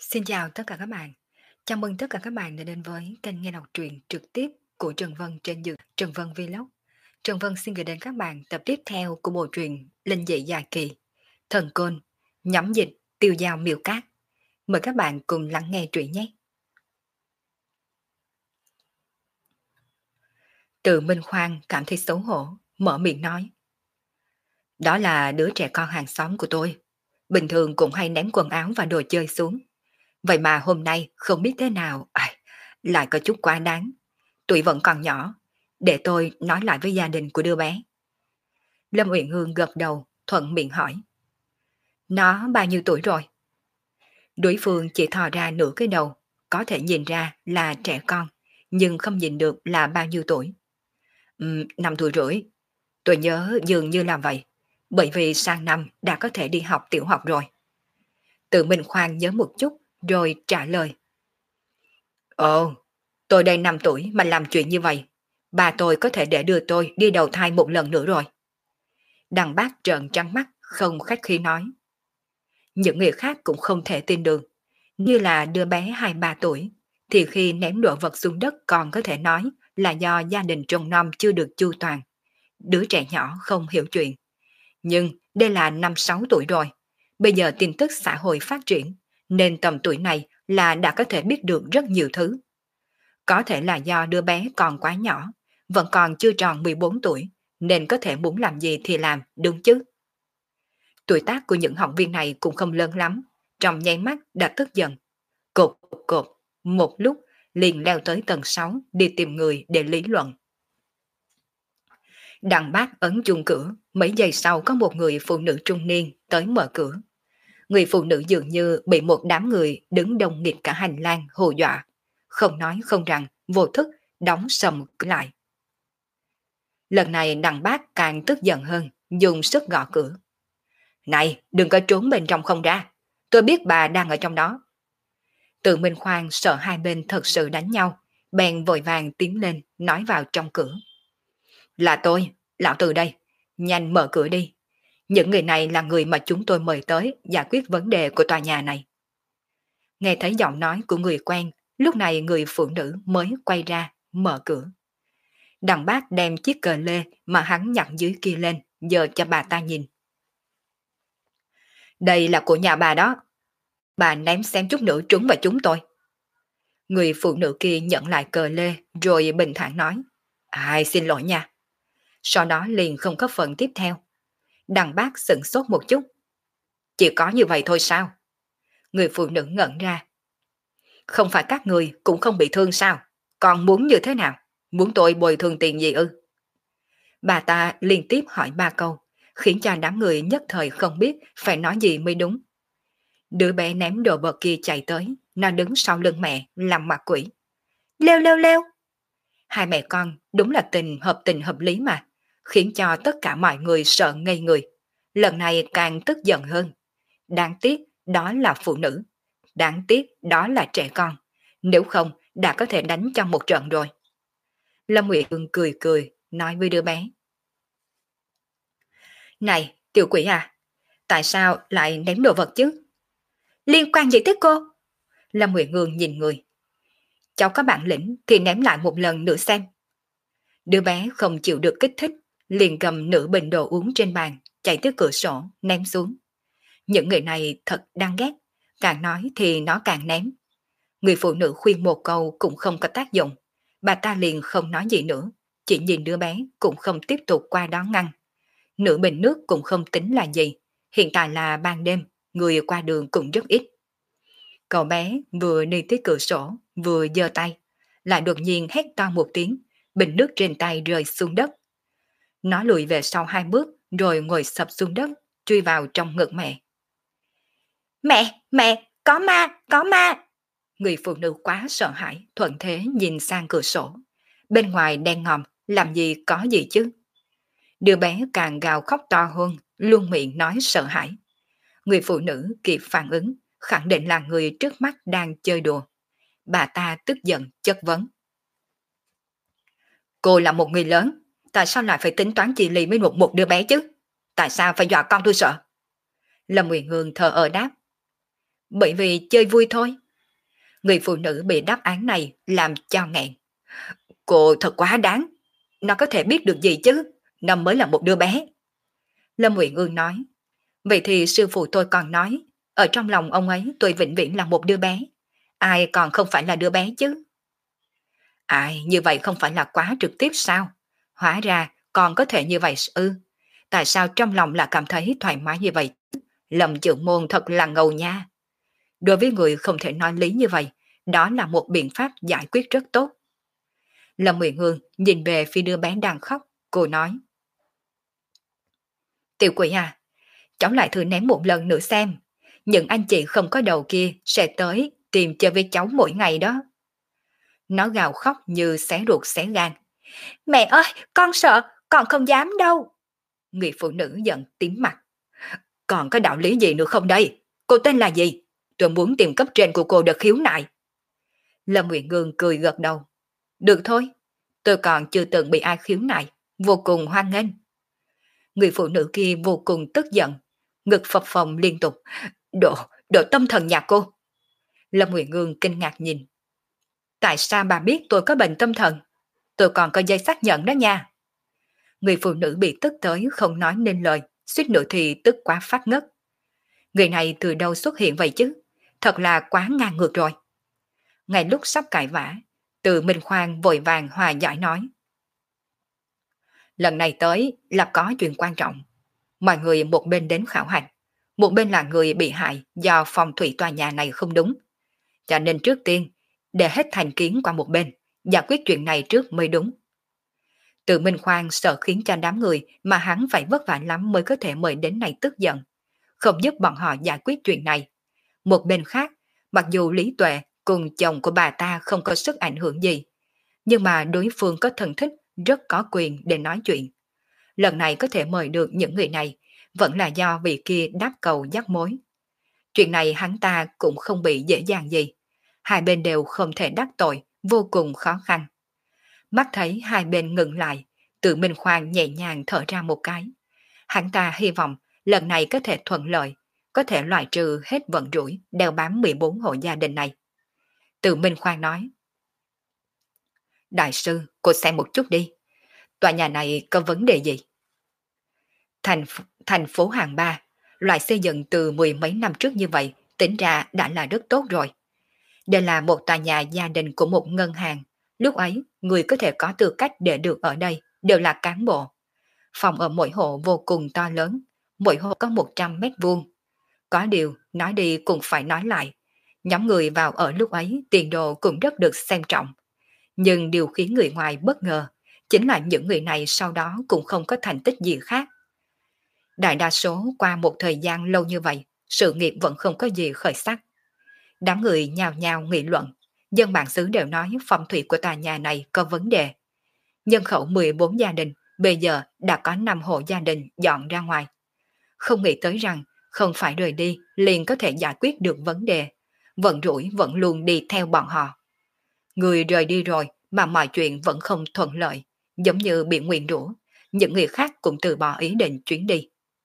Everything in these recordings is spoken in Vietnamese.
Xin chào tất cả các bạn. Chào mừng tất cả các bạn đã đến với kênh nghe đọc truyện trực tiếp của Trần Vân trên YouTube Trần Vân Vlog. Trần Vân xin gửi đến các bạn tập tiếp theo của bộ truyện Linh dị dài kỳ, Thần Côn, nhóm dịch, tiêu dao miêu cát. Mời các bạn cùng lắng nghe truyện nhé. Từ Minh Khoan cảm thấy xấu hổ, mở miệng nói. Đó là đứa trẻ con hàng xóm của tôi. Bình thường cũng hay ném quần áo và đồ chơi xuống. Vậy mà hôm nay không biết thế nào, lại có chút quá đáng. Tuổi vẫn còn nhỏ, để tôi nói lại với gia đình của đứa bé. Lâm Uyển Hương gật đầu, thuận miệng hỏi. Nó bao nhiêu tuổi rồi? Đối phương chỉ thò ra nửa cái đầu, có thể nhìn ra là trẻ con, nhưng không nhìn được là bao nhiêu tuổi. 5 tuổi rưỡi. Tôi nhớ dường như là vậy, bởi vì sang năm đã có thể đi học tiểu học rồi. Tự mình khoan nhớ một chút, rồi trả lời. Ồ, tôi đây 5 tuổi mà làm chuyện như vậy. Bà tôi có thể để đưa tôi đi đầu thai một lần nữa rồi. Đằng bác trợn trắng mắt, không khách khí nói. Những người khác cũng không thể tin được. Như là đứa bé 2-3 tuổi, thì khi ném đồ vật xuống đất còn có thể nói là do gia đình trông nom chưa được chu toàn. Đứa trẻ nhỏ không hiểu chuyện. Nhưng đây là 5-6 tuổi rồi. Bây giờ tin tức xã hội phát triển, nên tầm tuổi này là đã có thể biết được rất nhiều thứ. Có thể là do đứa bé còn quá nhỏ, vẫn còn chưa tròn 14 tuổi, nên có thể muốn làm gì thì làm, đúng chứ? Tuổi tác của những học viên này cũng không lớn lắm, trong nháy mắt đã tức giận. Cột cột, một lúc liền leo tới tầng 6 đi tìm người để lý luận. Đằng bác ấn chuông cửa, mấy giây sau có một người phụ nữ trung niên tới mở cửa. Người phụ nữ dường như bị một đám người đứng đông nghịt cả hành lang hù dọa. Không nói không rằng, vô thức, đóng sầm cửa lại. Lần này đằng bác càng tức giận hơn, dùng sức gõ cửa. Này, đừng có trốn bên trong không ra. Tôi biết bà đang ở trong đó. Tự Minh Khoan sợ hai bên thật sự đánh nhau, bèn vội vàng tiến lên, nói vào trong cửa. Là tôi, lão Từ đây. Nhanh mở cửa đi. Những người này là người mà chúng tôi mời tới giải quyết vấn đề của tòa nhà này. Nghe thấy giọng nói của người quen, lúc này người phụ nữ mới quay ra, mở cửa. Đằng bác đem chiếc cờ lê mà hắn nhặt dưới kia lên, giờ cho bà ta nhìn. Đây là của nhà bà đó. Bà ném xem chút nữa trúng vào chúng tôi. Người phụ nữ kia nhận lại cờ lê rồi bình thản nói. Ai xin lỗi nha. Sau đó liền không có phần tiếp theo. Đằng bác sửng sốt một chút. Chỉ có như vậy thôi sao? Người phụ nữ ngẩn ra. Không phải các người cũng không bị thương sao? Còn muốn như thế nào? Muốn tôi bồi thường tiền gì ư? Bà ta liên tiếp hỏi 3 câu, khiến cho đám người nhất thời không biết phải nói gì mới đúng. Đứa bé ném đồ vật kia chạy tới, nó đứng sau lưng mẹ, làm mặt quỷ. Leo leo leo! Hai mẹ con đúng là tình hợp lý mà, khiến cho tất cả mọi người sợ ngây người. Lần này càng tức giận hơn. Đáng tiếc đó là phụ nữ. Đáng tiếc đó là trẻ con. Nếu không đã có thể đánh trong một trận rồi. Lâm Nguyệt Ương cười cười, nói với đứa bé. Này, tiểu quỷ à, tại sao lại ném đồ vật chứ? Liên quan gì tới cô? Lâm Nguyệt Ương nhìn người. Cháu có bản lĩnh thì ném lại một lần nữa xem. Đứa bé không chịu được kích thích, liền cầm nửa bình đồ uống trên bàn, chạy tới cửa sổ, ném xuống. Những người này thật đáng ghét, càng nói thì nó càng ném. Người phụ nữ khuyên một câu cũng không có tác dụng, bà ta liền không nói gì nữa, chỉ nhìn đứa bé cũng không tiếp tục qua đó ngăn. Nửa bình nước cũng không tính là gì, hiện tại là ban đêm, người qua đường cũng rất ít. Cậu bé vừa đi tới cửa sổ, vừa giơ tay, lại đột nhiên hét to một tiếng, bình nước trên tay rơi xuống đất. Nó lùi về sau 2 bước, rồi ngồi sập xuống đất, chui vào trong ngực mẹ. Mẹ, có ma, có ma! Người phụ nữ quá sợ hãi, thuận thế nhìn sang cửa sổ. Bên ngoài đen ngòm, làm gì có gì chứ? Đứa bé càng gào khóc to hơn, luôn miệng nói sợ hãi. Người phụ nữ kịp phản ứng, khẳng định là người trước mắt đang chơi đùa. Bà ta tức giận, chất vấn. Cô là một người lớn, tại sao lại phải tính toán chi ly với một đứa bé chứ? Tại sao phải dọa con tôi sợ? Lâm Nguyệt Hương thờ ơ đáp. Bởi vì chơi vui thôi. Người phụ nữ bị đáp án này làm cho nghẹn. Cô thật quá đáng. Nó có thể biết được gì chứ? Nó mới là một đứa bé. Lâm Uyển Ương nói. Vậy thì sư phụ tôi còn nói, ở trong lòng ông ấy tôi vĩnh viễn là một đứa bé. Ai còn không phải là đứa bé chứ? Ai, như vậy không phải là quá trực tiếp sao? Hóa ra còn có thể như vậy ư? Tại sao trong lòng là cảm thấy thoải mái như vậy? Lâm Trưởng Môn thật là ngầu nha. Đối với người không thể nói lý như vậy, đó là một biện pháp giải quyết rất tốt. Lâm Uyển Hương nhìn về phía đứa bé đang khóc, cô nói. Tiểu quỷ à, cháu lại thử ném một lần nữa xem. Những anh chị không có đầu kia sẽ tới tìm chơi với cháu mỗi ngày đó. Nó gào khóc như xé ruột xé gan. Mẹ ơi, con sợ, con không dám đâu. Người phụ nữ giận tím mặt. Còn có đạo lý gì nữa không đây? Cô tên là gì? Tôi muốn tìm cấp trên của cô để khiếu nại. Lâm Nguyện Ngương cười gật đầu. Được thôi, tôi còn chưa từng bị ai khiếu nại, vô cùng hoan nghênh. Người phụ nữ kia vô cùng tức giận, ngực phập phồng liên tục. Độ, độ tâm thần nhà cô. Lâm Nguyện Ngương kinh ngạc nhìn. Tại sao bà biết tôi có bệnh tâm thần? Tôi còn có giấy xác nhận đó nha. Người phụ nữ bị tức tới không nói nên lời, suýt nữa thì tức quá phát ngất. Người này từ đâu xuất hiện vậy chứ? Thật là quá ngang ngược rồi. Ngay lúc sắp cãi vã, Từ Minh Khoan vội vàng hòa giải nói. Lần này tới là có chuyện quan trọng. Mọi người một bên đến khảo hạch, một bên là người bị hại do phong thủy tòa nhà này không đúng. Cho nên trước tiên, để hết thành kiến qua một bên, giải quyết chuyện này trước mới đúng. Từ Minh Khoan sợ khiến cho đám người mà hắn phải vất vả lắm mới có thể mời đến này tức giận, không giúp bọn họ giải quyết chuyện này. Một bên khác, mặc dù Lý Tuệ cùng chồng của bà ta không có sức ảnh hưởng gì, nhưng mà đối phương có thân thích rất có quyền để nói chuyện. Lần này có thể mời được những người này, vẫn là do vị kia đáp cầu dắt mối. Chuyện này hắn ta cũng không bị dễ dàng gì. Hai bên đều không thể đắc tội, vô cùng khó khăn. Mắt thấy hai bên ngừng lại, Tự Minh Khoan nhẹ nhàng thở ra một cái. Hắn ta hy vọng lần này có thể thuận lợi, có thể loại trừ hết vận rủi đeo bám 14 hộ gia đình này. Tự Minh Khoan nói. Đại sư, cô xem một chút đi. Tòa nhà này có vấn đề gì? Thành phố Hàng Ba, loại xây dựng từ mười mấy năm trước như vậy, tính ra đã là rất tốt rồi. Đây là một tòa nhà gia đình của một ngân hàng. Lúc ấy, người có thể có tư cách để được ở đây đều là cán bộ. Phòng ở mỗi hộ vô cùng to lớn, mỗi hộ có 100 mét vuông. Có điều, nói đi cũng phải nói lại. Nhóm người vào ở lúc ấy tiền đồ cũng rất được xem trọng. Nhưng điều khiến người ngoài bất ngờ chính là những người này sau đó cũng không có thành tích gì khác. Đại đa số qua một thời gian lâu như vậy, sự nghiệp vẫn không có gì khởi sắc. Đám người nhào nhào nghị luận, dân bản xứ đều nói phong thủy của tòa nhà này có vấn đề. Nhân khẩu 14 gia đình, bây giờ đã có 5 hộ gia đình dọn ra ngoài. Không nghĩ tới rằng không phải rời đi liền có thể giải quyết được vấn đề, vận rủi vẫn luôn đi theo bọn họ. Người rời đi rồi mà mọi chuyện vẫn không thuận lợi, giống như bị nguyền rủa, những người khác cũng từ bỏ ý định chuyến đi.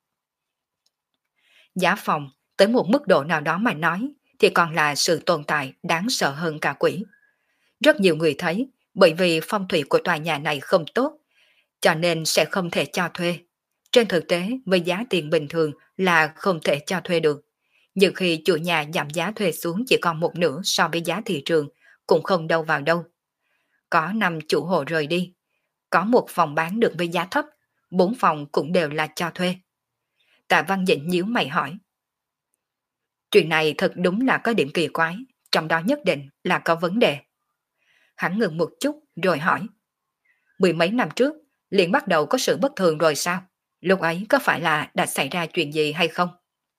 Giá phòng, tới một mức độ nào đó mà nói, thì còn là sự tồn tại đáng sợ hơn cả quỷ. Rất nhiều người thấy, bởi vì phong thủy của tòa nhà này không tốt, cho nên sẽ không thể cho thuê. Trên thực tế, với giá tiền bình thường là không thể cho thuê được. Nhưng khi chủ nhà giảm giá thuê xuống chỉ còn một nửa so với giá thị trường, cũng không đâu vào đâu. Có 5 chủ hộ rời đi, có một phòng bán được với giá thấp, 4 phòng cũng đều là cho thuê. Tạ Văn Dĩnh nhíu mày hỏi. Chuyện này thật đúng là có điểm kỳ quái, trong đó nhất định là có vấn đề. Hắn ngừng một chút rồi hỏi. Mười mấy năm trước, liền bắt đầu có sự bất thường rồi sao? Lúc ấy có phải là đã xảy ra chuyện gì hay không?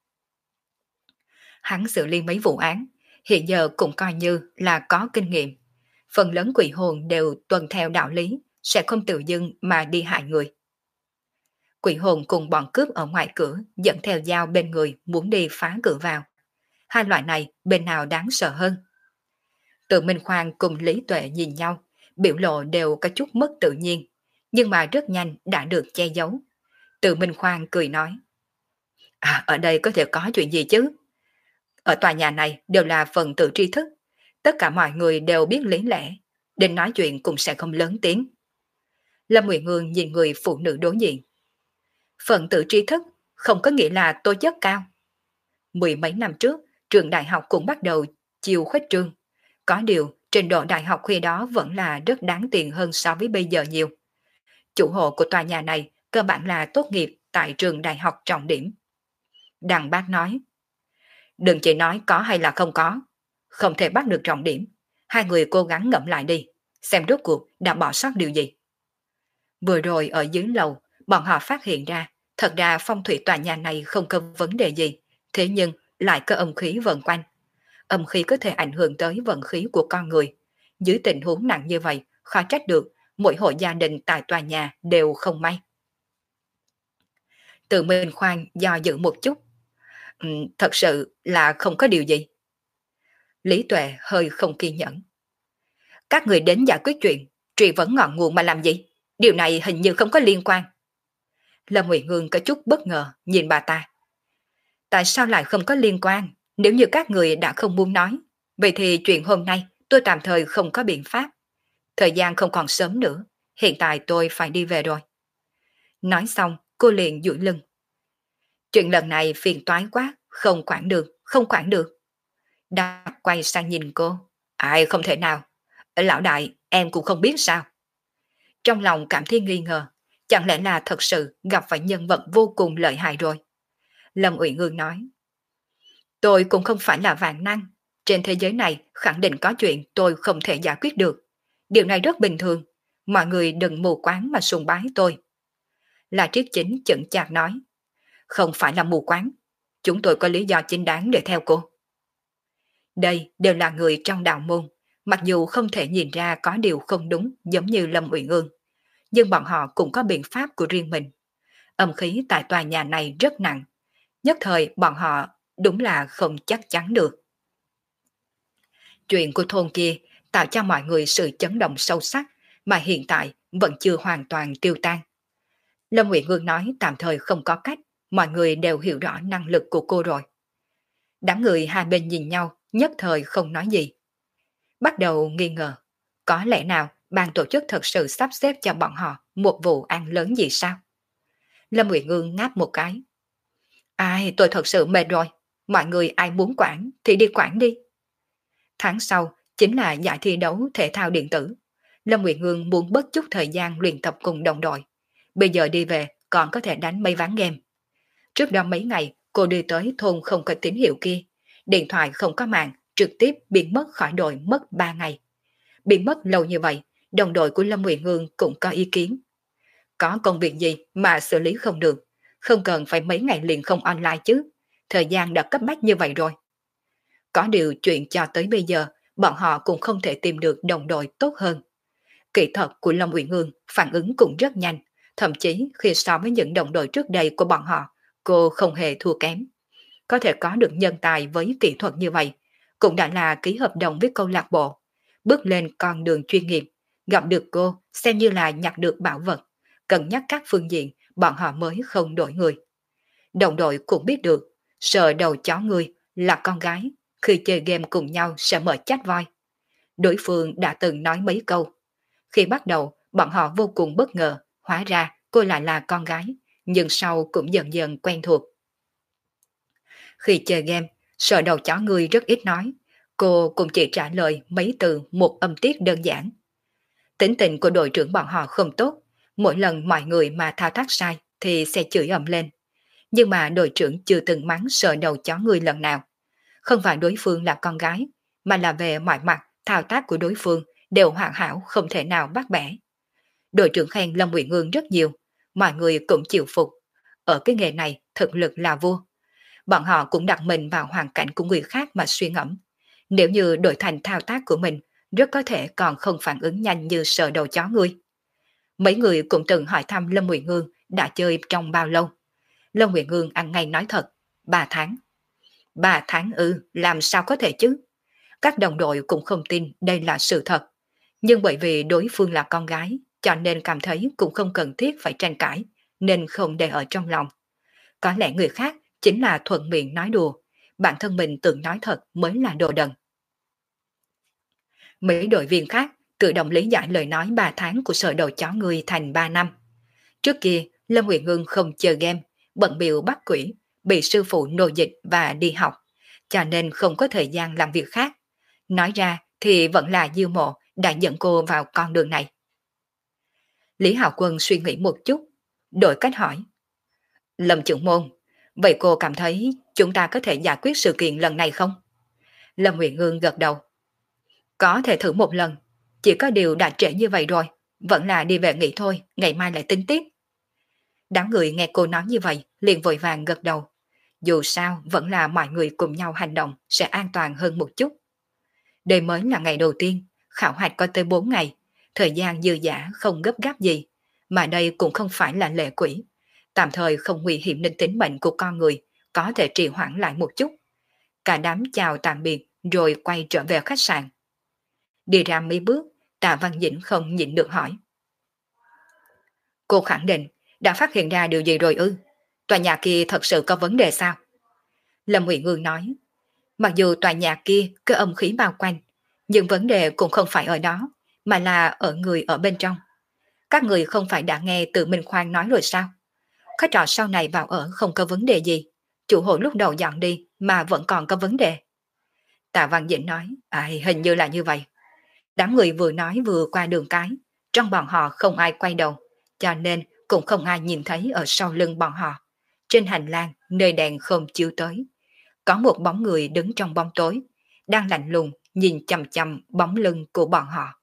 Hắn xử lý mấy vụ án, hiện giờ cũng coi như là có kinh nghiệm. Phần lớn quỷ hồn đều tuân theo đạo lý, sẽ không tự dưng mà đi hại người. Quỷ hồn cùng bọn cướp ở ngoài cửa dẫn theo dao bên người muốn đi phá cửa vào. Hai loại này bên nào đáng sợ hơn? Tự Minh Khoan cùng Lý Tuệ nhìn nhau, biểu lộ đều có chút mất tự nhiên, nhưng mà rất nhanh đã được che giấu. Tự Minh Khoan cười nói. À, ở đây có thể có chuyện gì chứ? Ở tòa nhà này đều là phần tử tri thức, tất cả mọi người đều biết lý lẽ, định nói chuyện cũng sẽ không lớn tiếng. Lâm Nguyệt Ngương nhìn người phụ nữ đối diện. Phần tử tri thức không có nghĩa là tố chất cao. Mười mấy năm trước, trường đại học cũng bắt đầu chiều khuếch trương. Có điều, trình độ đại học khi đó vẫn là rất đáng tiền hơn so với bây giờ nhiều. Chủ hộ của tòa nhà này cơ bản là tốt nghiệp tại trường đại học trọng điểm. Đằng bác nói, đừng chỉ nói có hay là không có, không thể bắt được trọng điểm. Hai người cố gắng ngẫm lại đi, xem rốt cuộc đã bỏ sót điều gì. Vừa rồi ở dưới lầu, bọn họ phát hiện ra, thật ra phong thủy tòa nhà này không có vấn đề gì, thế nhưng lại có âm khí vần quanh. Âm khí có thể ảnh hưởng tới vận khí của con người. Dưới tình huống nặng như vậy, khó trách được, mỗi hộ gia đình tại tòa nhà đều không may. Tự mình khoan do dự một chút. Thật sự là không có điều gì. Lý Tuệ hơi không kiên nhẫn. Các người đến giải quyết chuyện, truy vấn ngọn nguồn mà làm gì? Điều này hình như không có liên quan. Lâm Nguyệt Ngương có chút bất ngờ nhìn bà ta. Tại sao lại không có liên quan? Nếu như các người đã không muốn nói, vậy thì chuyện hôm nay tôi tạm thời không có biện pháp. Thời gian không còn sớm nữa, hiện tại tôi phải đi về rồi. Nói xong, cô liền duỗi lưng. Chuyện lần này phiền toái quá, không quản được, không quản được. Đã quay sang nhìn cô. Ai không thể nào. Lão đại, em cũng không biết sao. Trong lòng cảm thấy nghi ngờ, chẳng lẽ là thật sự gặp phải nhân vật vô cùng lợi hại rồi. Lâm Uyển Ương nói. Tôi cũng không phải là vạn năng. Trên thế giới này khẳng định có chuyện tôi không thể giải quyết được. Điều này rất bình thường. Mọi người đừng mù quáng mà sùng bái tôi. Là Triết Chính chững chạc nói. Không phải là mù quáng. Chúng tôi có lý do chính đáng để theo cô. Đây đều là người trong đạo môn. Mặc dù không thể nhìn ra có điều không đúng giống như Lâm Uyển Ương. Nhưng bọn họ cũng có biện pháp của riêng mình. Âm khí tại tòa nhà này rất nặng. Nhất thời bọn họ đúng là không chắc chắn được. Chuyện của thôn kia tạo cho mọi người sự chấn động sâu sắc mà hiện tại vẫn chưa hoàn toàn tiêu tan. Lâm Nguyệt Ngương nói tạm thời không có cách, mọi người đều hiểu rõ năng lực của cô rồi. Đám người hai bên nhìn nhau nhất thời không nói gì. Bắt đầu nghi ngờ, có lẽ nào ban tổ chức thật sự sắp xếp cho bọn họ một vụ ăn lớn gì sao? Lâm Nguyệt Ngương ngáp một cái. Ai, tôi thật sự mệt rồi, mọi người ai muốn quản thì đi quản đi. Tháng sau chính là giải thi đấu thể thao điện tử. Lâm Nguyệt Ngương muốn bớt chút thời gian luyện tập cùng đồng đội. Bây giờ đi về còn có thể đánh mấy ván game. Trước đó mấy ngày cô đi tới thôn không có tín hiệu kia. Điện thoại không có mạng, trực tiếp biến mất khỏi đội mất 3 ngày. Biến mất lâu như vậy, đồng đội của Lâm Nguyệt Ngương cũng có ý kiến. Có công việc gì mà xử lý không được, không cần phải mấy ngày liền không online chứ. Thời gian đã cấp bách như vậy rồi. Có điều chuyện cho tới bây giờ, bọn họ cũng không thể tìm được đồng đội tốt hơn. Kỹ thuật của Lâm Uyển Ương phản ứng cũng rất nhanh, thậm chí khi so với những đồng đội trước đây của bọn họ, cô không hề thua kém. Có thể có được nhân tài với kỹ thuật như vậy, cũng đã là ký hợp đồng với câu lạc bộ, bước lên con đường chuyên nghiệp, gặp được cô xem như là nhặt được bảo vật, cân nhắc các phương diện, bọn họ mới không đổi người. Đồng đội cũng biết được, sợ đầu chó người là con gái, khi chơi game cùng nhau sẽ mở chat voi. Đối phương đã từng nói mấy câu. Khi bắt đầu, bọn họ vô cùng bất ngờ, hóa ra cô lại là con gái, nhưng sau cũng dần dần quen thuộc. Khi chơi game, sợ đầu chó người rất ít nói, cô cũng chỉ trả lời mấy từ một âm tiết đơn giản. Tính tình của đội trưởng bọn họ không tốt, mỗi lần mọi người mà thao tác sai thì sẽ chửi ầm lên. Nhưng mà đội trưởng chưa từng mắng sợ đầu chó người lần nào. Không phải đối phương là con gái, mà là về mọi mặt thao tác của đối phương đều hoàn hảo không thể nào bắt bẻ. Đội trưởng khen Lâm Uyển Ương rất nhiều, mọi người cũng chịu phục. Ở cái nghề này thực lực là vua. Bọn họ cũng đặt mình vào hoàn cảnh của người khác mà suy ngẫm. Nếu như đổi thành thao tác của mình, rất có thể còn không phản ứng nhanh như sợ đầu chó người. Mấy người cũng từng hỏi thăm Lâm Uyển Ương đã chơi trong bao lâu. Lâm Uyển Ương ăn ngay nói thật, 3 tháng. 3 tháng làm sao có thể chứ? Các đồng đội cũng không tin đây là sự thật. Nhưng bởi vì đối phương là con gái, cho nên cảm thấy cũng không cần thiết phải tranh cãi, nên không để ở trong lòng. Có lẽ người khác chính là thuận miệng nói đùa, bản thân mình tự nói thật mới là đồ đần. Mấy đội viên khác tự động lý giải lời nói 3 tháng của sở đầu chó người thành 3 năm. Trước kia, Lâm Nguyệt Ngưng không chơi game, bận bịu bắt quỷ, bị sư phụ nô dịch và đi học, cho nên không có thời gian làm việc khác. Nói ra thì vẫn là Diêu Mộ đã dẫn cô vào con đường này. Lý Hạo Quân suy nghĩ một chút, đổi cách hỏi. Lâm trưởng môn, vậy cô cảm thấy chúng ta có thể giải quyết sự kiện lần này không? Lâm Nguyệt Ngưng gật đầu. Có thể thử một lần, chỉ có điều đã trễ như vậy rồi, vẫn là đi về nghỉ thôi, ngày mai lại tính tiếp. Đám người nghe cô nói như vậy, liền vội vàng gật đầu. Dù sao, vẫn là mọi người cùng nhau hành động sẽ an toàn hơn một chút. Đây mới là ngày đầu tiên, khảo hạch có tới 4 ngày, thời gian dư dả không gấp gáp gì, mà đây cũng không phải là lệ quỷ. Tạm thời không nguy hiểm đến tính mệnh của con người, có thể trì hoãn lại một chút. Cả đám chào tạm biệt rồi quay trở về khách sạn. Đi ra mấy bước, Tạ Văn Dĩnh không nhịn được hỏi. Cô khẳng định đã phát hiện ra điều gì rồi ư? Tòa nhà kia thật sự có vấn đề sao? Lâm Ngụy Ngương nói, mặc dù tòa nhà kia có âm khí bao quanh, nhưng vấn đề cũng không phải ở đó, mà là ở người ở bên trong. Các người không phải đã nghe từ Minh Khoan nói rồi sao? Khách trọ sau này vào ở không có vấn đề gì, chủ hộ lúc đầu dọn đi mà vẫn còn có vấn đề. Tạ Văn Dĩnh nói, hình như là như vậy. Đám người vừa nói vừa qua đường cái, trong bọn họ không ai quay đầu, cho nên cũng không ai nhìn thấy ở sau lưng bọn họ. Trên hành lang, nơi đèn không chiếu tới, có một bóng người đứng trong bóng tối, đang lạnh lùng nhìn chằm chằm bóng lưng của bọn họ.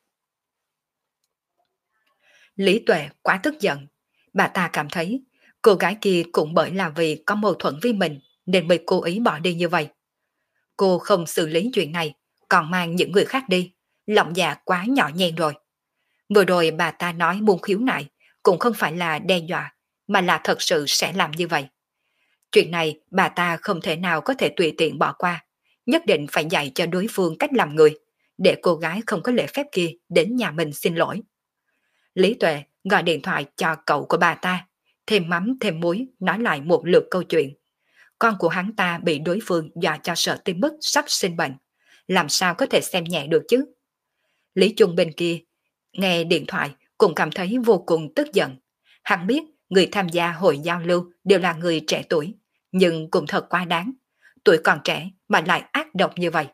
Lý Tuệ quá tức giận, bà ta cảm thấy cô gái kia cũng bởi là vì có mâu thuẫn với mình nên mới cố ý bỏ đi như vậy. Cô không xử lý chuyện này, còn mang những người khác đi, lòng dạ quá nhỏ nhen rồi. Vừa rồi bà ta nói muốn khiếu nại, cũng không phải là đe dọa, mà là thật sự sẽ làm như vậy. Chuyện này bà ta không thể nào có thể tùy tiện bỏ qua, nhất định phải dạy cho đối phương cách làm người, để cô gái không có lễ phép kia đến nhà mình xin lỗi. Lý Tuệ gọi điện thoại cho cậu của bà ta, thêm mắm thêm muối nói lại một lượt câu chuyện. Con của hắn ta bị đối phương dọa cho sợ tim bức sắp sinh bệnh, làm sao có thể xem nhẹ được chứ? Lý Trung bên kia nghe điện thoại cũng cảm thấy vô cùng tức giận. Hắn biết người tham gia hội giao lưu đều là người trẻ tuổi, nhưng cũng thật quá đáng. Tuổi còn trẻ mà lại ác độc như vậy.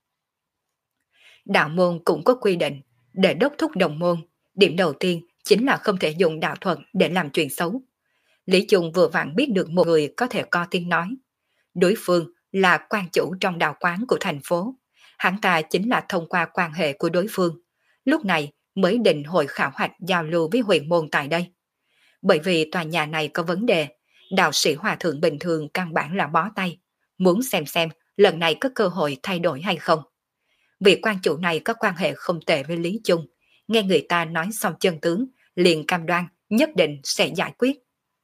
Đạo môn cũng có quy định, để đốc thúc đồng môn, điểm đầu tiên chính là không thể dùng đạo thuật để làm chuyện xấu. Lý Trung vừa vặn biết được một người có thể co tiếng nói. Đối phương là quan chủ trong đạo quán của thành phố. Hắn ta chính là thông qua quan hệ của đối phương. Lúc này mới định hội khảo hoạch giao lưu với huyền môn tại đây. Bởi vì tòa nhà này có vấn đề, đạo sĩ hòa thượng bình thường căn bản là bó tay. Muốn xem lần này có cơ hội thay đổi hay không. Vị quan chủ này có quan hệ không tệ với Lý Trung. Nghe người ta nói xong chân tướng, liền cam đoan nhất định sẽ giải quyết.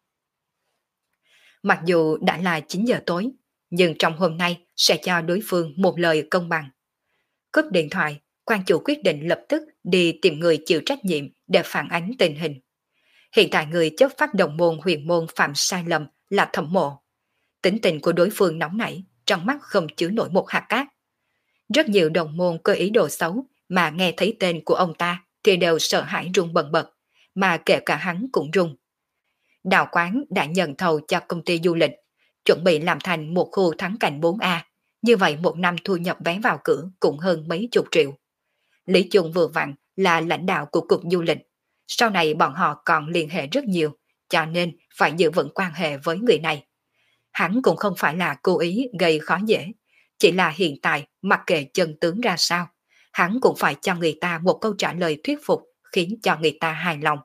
Mặc dù đã là 9 giờ tối, nhưng trong hôm nay sẽ cho đối phương một lời công bằng. Cúp điện thoại, quan chủ quyết định lập tức đi tìm người chịu trách nhiệm để phản ánh tình hình. Hiện tại người chấp pháp đồng môn huyền môn phạm sai lầm là Thẩm Mộ. Tính tình của đối phương nóng nảy, trong mắt không chứa nổi một hạt cát. Rất nhiều đồng môn có ý đồ xấu mà nghe thấy tên của ông ta thì đều sợ hãi run bần bật, mà kể cả hắn cũng run. Đạo quán đã nhận thầu cho công ty du lịch, chuẩn bị làm thành một khu thắng cảnh 4A, như vậy một năm thu nhập vé vào cửa cũng hơn mấy chục triệu. Lý Trung vừa vặn là lãnh đạo của cục du lịch, sau này bọn họ còn liên hệ rất nhiều, cho nên phải giữ vững quan hệ với người này. Hắn cũng không phải là cố ý gây khó dễ, chỉ là hiện tại mặc kệ chân tướng ra sao, hắn cũng phải cho người ta một câu trả lời thuyết phục khiến cho người ta hài lòng.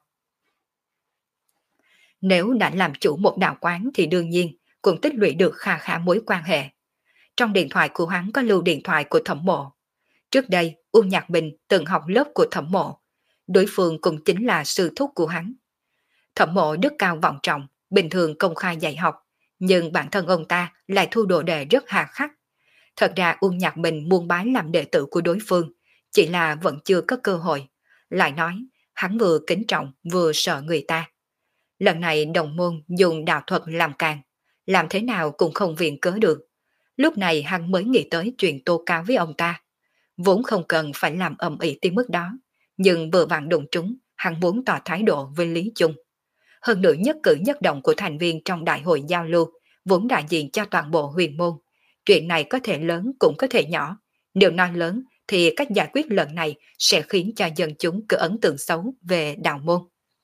Nếu đã làm chủ một đạo quán thì đương nhiên cũng tích lũy được kha khá mối quan hệ. Trong điện thoại của hắn có lưu điện thoại của Thẩm Mộ. Trước đây, Uông Nhạc Bình từng học lớp của Thẩm Mộ. Đối phương cũng chính là sư thúc của hắn. Thẩm Mộ đức cao vọng trọng, bình thường công khai dạy học, nhưng bản thân ông ta lại thu đồ đệ rất hà khắc. Thật ra Uông Nhạc Bình muốn bái làm đệ tử của đối phương, chỉ là vẫn chưa có cơ hội. Lại nói, hắn vừa kính trọng vừa sợ người ta. Lần này đồng môn dùng đạo thuật làm càng, làm thế nào cũng không viện cớ được. Lúc này hắn mới nghĩ tới chuyện tố cáo với ông ta. Vốn không cần phải làm ầm ĩ tới mức đó, nhưng vừa vặn đụng trúng, hắn muốn tỏ thái độ với Lý Chung. Hơn nữa nhất cử nhất động của thành viên trong đại hội giao lưu, vốn đại diện cho toàn bộ huyền môn. Chuyện này có thể lớn cũng có thể nhỏ. Nếu nói lớn thì cách giải quyết lần này sẽ khiến cho dân chúng có ấn tượng xấu về đạo môn.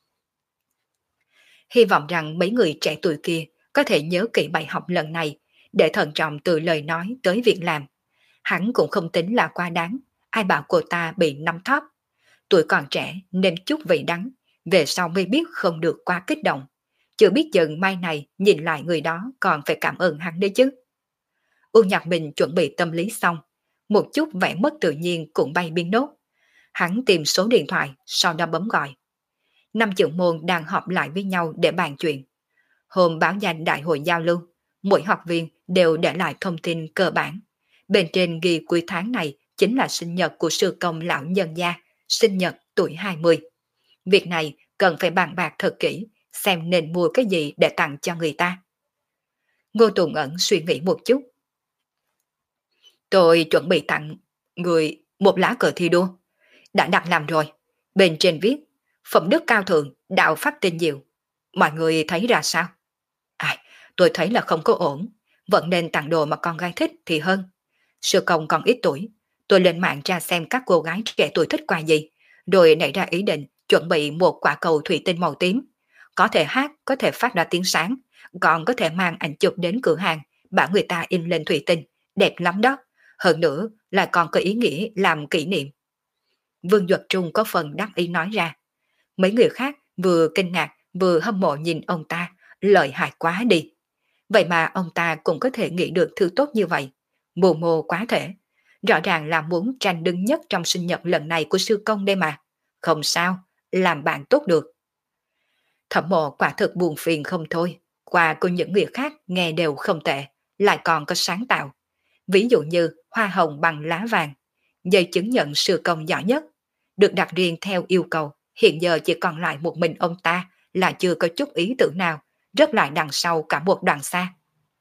Hy vọng rằng mấy người trẻ tuổi kia có thể nhớ kỹ bài học lần này để thận trọng từ lời nói tới việc làm. Hắn cũng không tính là quá đáng, ai bảo cô ta bị nắm thóp. Tuổi còn trẻ nên chút vị đắng, về sau mới biết không được quá kích động. Chưa biết chừng mai này nhìn lại người đó còn phải cảm ơn hắn đấy chứ. Uông Nhạc Bình chuẩn bị tâm lý xong, một chút vẻ mất tự nhiên cũng bay biến nốt. Hắn tìm số điện thoại, sau đó bấm gọi. Năm trưởng môn đang họp lại với nhau để bàn chuyện. Hôm báo danh đại hội giao lưu, mỗi học viên đều để lại thông tin cơ bản. Bên trên ghi cuối tháng này chính là sinh nhật của sư công lão nhân gia, sinh nhật tuổi 20. Việc này cần phải bàn bạc thật kỹ, xem nên mua cái gì để tặng cho người ta. Ngô Tùng Ẩn suy nghĩ một chút. Tôi chuẩn bị tặng người một lá cờ thi đua. Đã đặt làm rồi. Bên trên viết, phẩm đức cao thượng, đạo pháp tinh diệu. Mọi người thấy ra sao? À, tôi thấy là không có ổn. Vẫn nên tặng đồ mà con gái thích thì hơn. Sư công còn ít tuổi. Tôi lên mạng tra xem các cô gái trẻ tuổi thích quà gì. Rồi nảy ra ý định chuẩn bị một quả cầu thủy tinh màu tím. Có thể hát, có thể phát ra tiếng sáng. Còn có thể mang ảnh chụp đến cửa hàng, bảo người ta in lên thủy tinh. Đẹp lắm đó. Hơn nữa là còn có ý nghĩa làm kỷ niệm. Vương Duật Trung có phần đắc ý nói ra. Mấy người khác vừa kinh ngạc vừa hâm mộ nhìn ông ta, lợi hại quá đi. Vậy mà ông ta cũng có thể nghĩ được thứ tốt như vậy. Mù mô quá thể. Rõ ràng là muốn tranh đứng nhất trong sinh nhật lần này của sư công đây mà. Không sao, làm bạn tốt được. Thẩm mộ quả thực buồn phiền không thôi. Quà của những người khác nghe đều không tệ, lại còn có sáng tạo. Ví dụ như hoa hồng bằng lá vàng, giấy chứng nhận sư công giỏi nhất, được đặt riêng theo yêu cầu, hiện giờ chỉ còn lại một mình ông ta là chưa có chút ý tưởng nào, rớt lại đằng sau cả một đoạn xa.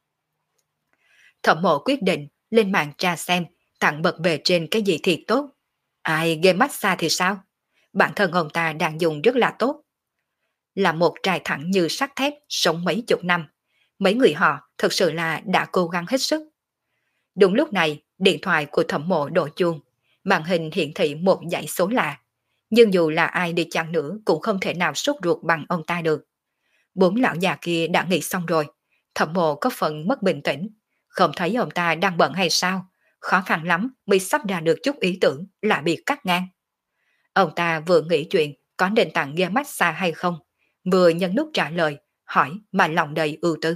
Thẩm mộ quyết định lên mạng tra xem tặng bật về trên cái gì thì tốt. Ai game massage thì sao? Bản thân ông ta đang dùng rất là tốt. Là một trai thẳng như sắt thép sống mấy chục năm. Mấy người họ thực sự là đã cố gắng hết sức. Đúng lúc này, điện thoại của thẩm mộ đổ chuông, màn hình hiển thị một dãy số lạ. Nhưng dù là ai đi chăng nữa cũng không thể nào sốt ruột bằng ông ta được. Bốn lão già kia đã nghĩ xong rồi, thẩm mộ có phần mất bình tĩnh. Không thấy ông ta đang bận hay sao? Khó khăn lắm mới sắp ra được chút ý tưởng là bị cắt ngang. Ông ta vừa nghĩ chuyện có nên tặng ghe massage hay không, vừa nhấn nút trả lời, hỏi mà lòng đầy ưu tư.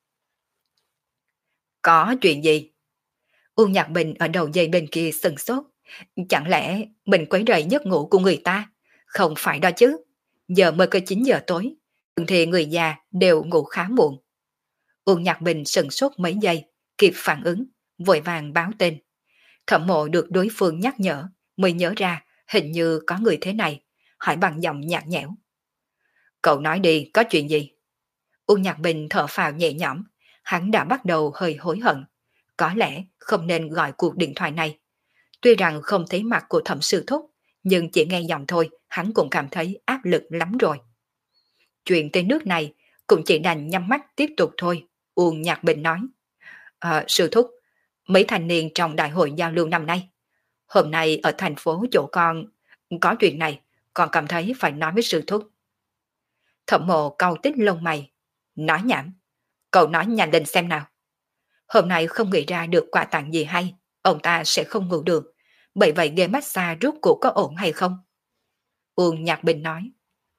Có chuyện gì? Uông Nhạc Bình ở đầu dây bên kia sừng sốt. Chẳng lẽ mình quấy rầy giấc ngủ của người ta? Không phải đó chứ. Giờ mới có 9 giờ tối. Thường thì người già đều ngủ khá muộn. Uông Nhạc Bình sừng sốt mấy giây, kịp phản ứng, vội vàng báo tên. Thẩm mộ được đối phương nhắc nhở, mới nhớ ra hình như có người thế này, hỏi bằng giọng nhạt nhẽo. Cậu nói đi, có chuyện gì? Uông Nhạc Bình thở phào nhẹ nhõm, hắn đã bắt đầu hơi hối hận. Có lẽ không nên gọi cuộc điện thoại này. Tuy rằng không thấy mặt của thẩm sư thúc, nhưng chỉ nghe giọng thôi, hắn cũng cảm thấy áp lực lắm rồi. Chuyện tới nước này, cũng chỉ đành nhắm mắt tiếp tục thôi, Uông Nhạc Bình nói. Sư thúc, mấy thanh niên trong đại hội giao lưu năm nay. Hôm nay ở thành phố chỗ con, có chuyện này, con cảm thấy phải nói với sư thúc. Thẩm mộ cau tích lông mày, nói nhảm, cậu nói nhanh lên xem nào. Hôm nay không nghĩ ra được quà tặng gì hay, ông ta sẽ không ngủ được. Bởi vậy game massage rốt cuộc có ổn hay không? Uông Nhạc Bình nói.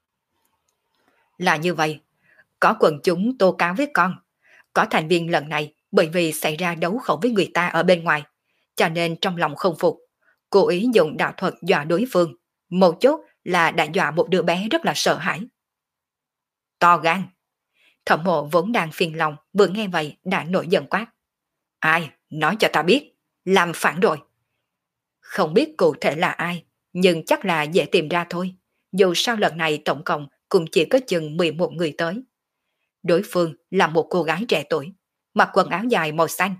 Là như vậy, có quần chúng tố cáo với con. Có thành viên lần này bởi vì xảy ra đấu khẩu với người ta ở bên ngoài, cho nên trong lòng không phục, cố ý dùng đạo thuật dọa đối phương. Một chốt là đã dọa một đứa bé rất là sợ hãi. To gan! Thẩm mộ vốn đang phiền lòng, vừa nghe vậy đã nổi giận quát. Ai? Nói cho ta biết. Làm phản rồi. Không biết cụ thể là ai, nhưng chắc là dễ tìm ra thôi. Dù sao lần này tổng cộng cũng chỉ có chừng 11 người tới. Đối phương là một cô gái trẻ tuổi, mặc quần áo dài màu xanh.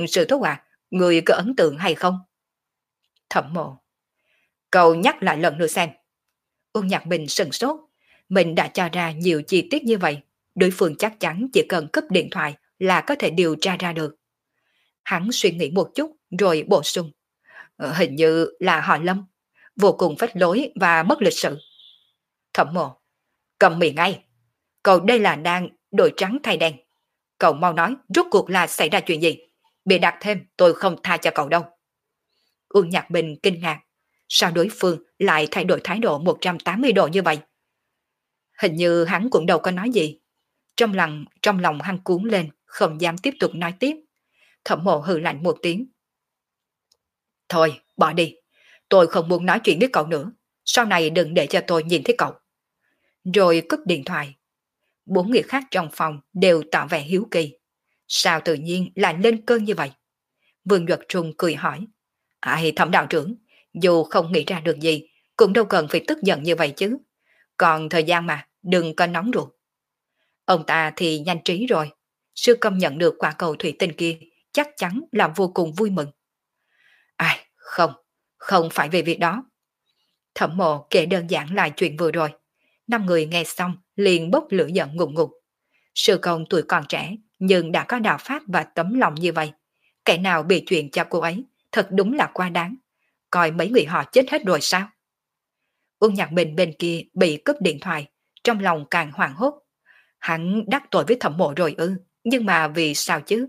Sư thúc à, người có ấn tượng hay không? Thẩm mộ. Cậu nhắc lại lần nữa xem. Uông Nhạc Bình sừng sốt. Mình đã cho ra nhiều chi tiết như vậy. Đối phương chắc chắn chỉ cần cúp điện thoại là có thể điều tra ra được. Hắn suy nghĩ một chút rồi bổ sung. Hình như là họ Lâm. Vô cùng phách lối và mất lịch sự. Thẩm mộ. Cầm miệng ngay. Cậu đây là đang đổi trắng thay đen. Cậu mau nói rốt cuộc là xảy ra chuyện gì. Bị đặt thêm tôi không tha cho cậu đâu. Uông Nhạc Bình kinh ngạc. Sao đối phương lại thay đổi thái độ 180 độ như vậy? Hình như hắn cũng đâu có nói gì. Trong lòng hắn cuốn lên, không dám tiếp tục nói tiếp. Thẩm mộ hừ lạnh một tiếng. Thôi, bỏ đi. Tôi không muốn nói chuyện với cậu nữa. Sau này đừng để cho tôi nhìn thấy cậu. Rồi cúp điện thoại. Bốn người khác trong phòng đều tỏ vẻ hiếu kỳ. Sao tự nhiên lại lên cơn như vậy? Vương Duật Trung cười hỏi. Ai Thẩm đạo trưởng, dù không nghĩ ra được gì, cũng đâu cần phải tức giận như vậy chứ. Còn thời gian mà, đừng có nóng ruột. Ông ta thì nhanh trí rồi. Sư công nhận được quả cầu thủy tinh kia, chắc chắn là vô cùng vui mừng. Ai, không, không phải về việc đó. Thẩm mộ kể đơn giản lại chuyện vừa rồi. Năm người nghe xong liền bốc lửa giận ngục ngục. Sư công tuổi còn trẻ nhưng đã có đạo pháp và tấm lòng như vậy. Kẻ nào bị chuyện cho cô ấy thật đúng là quá đáng. Coi mấy người họ chết hết rồi sao? Uông Nhạc Bình bên kia bị cúp điện thoại, trong lòng càng hoảng hốt. Hắn đắc tội với thẩm mộ rồi ư, nhưng mà vì sao chứ?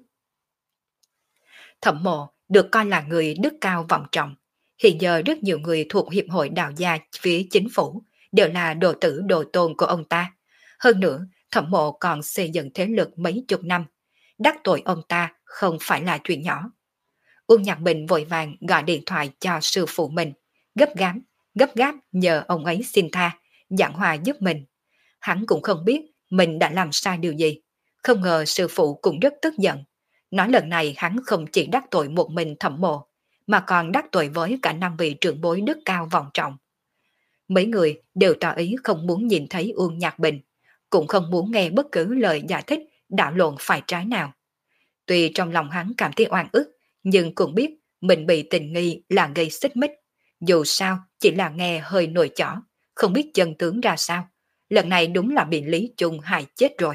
Thẩm mộ được coi là người đức cao vọng trọng. Hiện giờ rất nhiều người thuộc Hiệp hội Đạo gia phía chính phủ đều là đồ tử đồ tôn của ông ta. Hơn nữa, thẩm mộ còn xây dựng thế lực mấy chục năm. Đắc tội ông ta không phải là chuyện nhỏ. Uông Nhạc Bình vội vàng gọi điện thoại cho sư phụ mình, gấp gáp nhờ ông ấy xin tha, giảng hòa giúp mình. Hắn cũng không biết mình đã làm sai điều gì. Không ngờ sư phụ cũng rất tức giận. Nói lần này hắn không chỉ đắc tội một mình thẩm mộ, mà còn đắc tội với cả năm vị trưởng bối đức cao vọng trọng. Mấy người đều tỏ ý không muốn nhìn thấy Uông Nhạc Bình, cũng không muốn nghe bất cứ lời giải thích đảo lộn phải trái nào. Tuy trong lòng hắn cảm thấy oan ức, nhưng cũng biết mình bị tình nghi là gây xích mích. Dù sao chỉ là nghe hơi nổi chỏ, không biết chân tướng ra sao. Lần này đúng là bị Lý Trung hại chết rồi.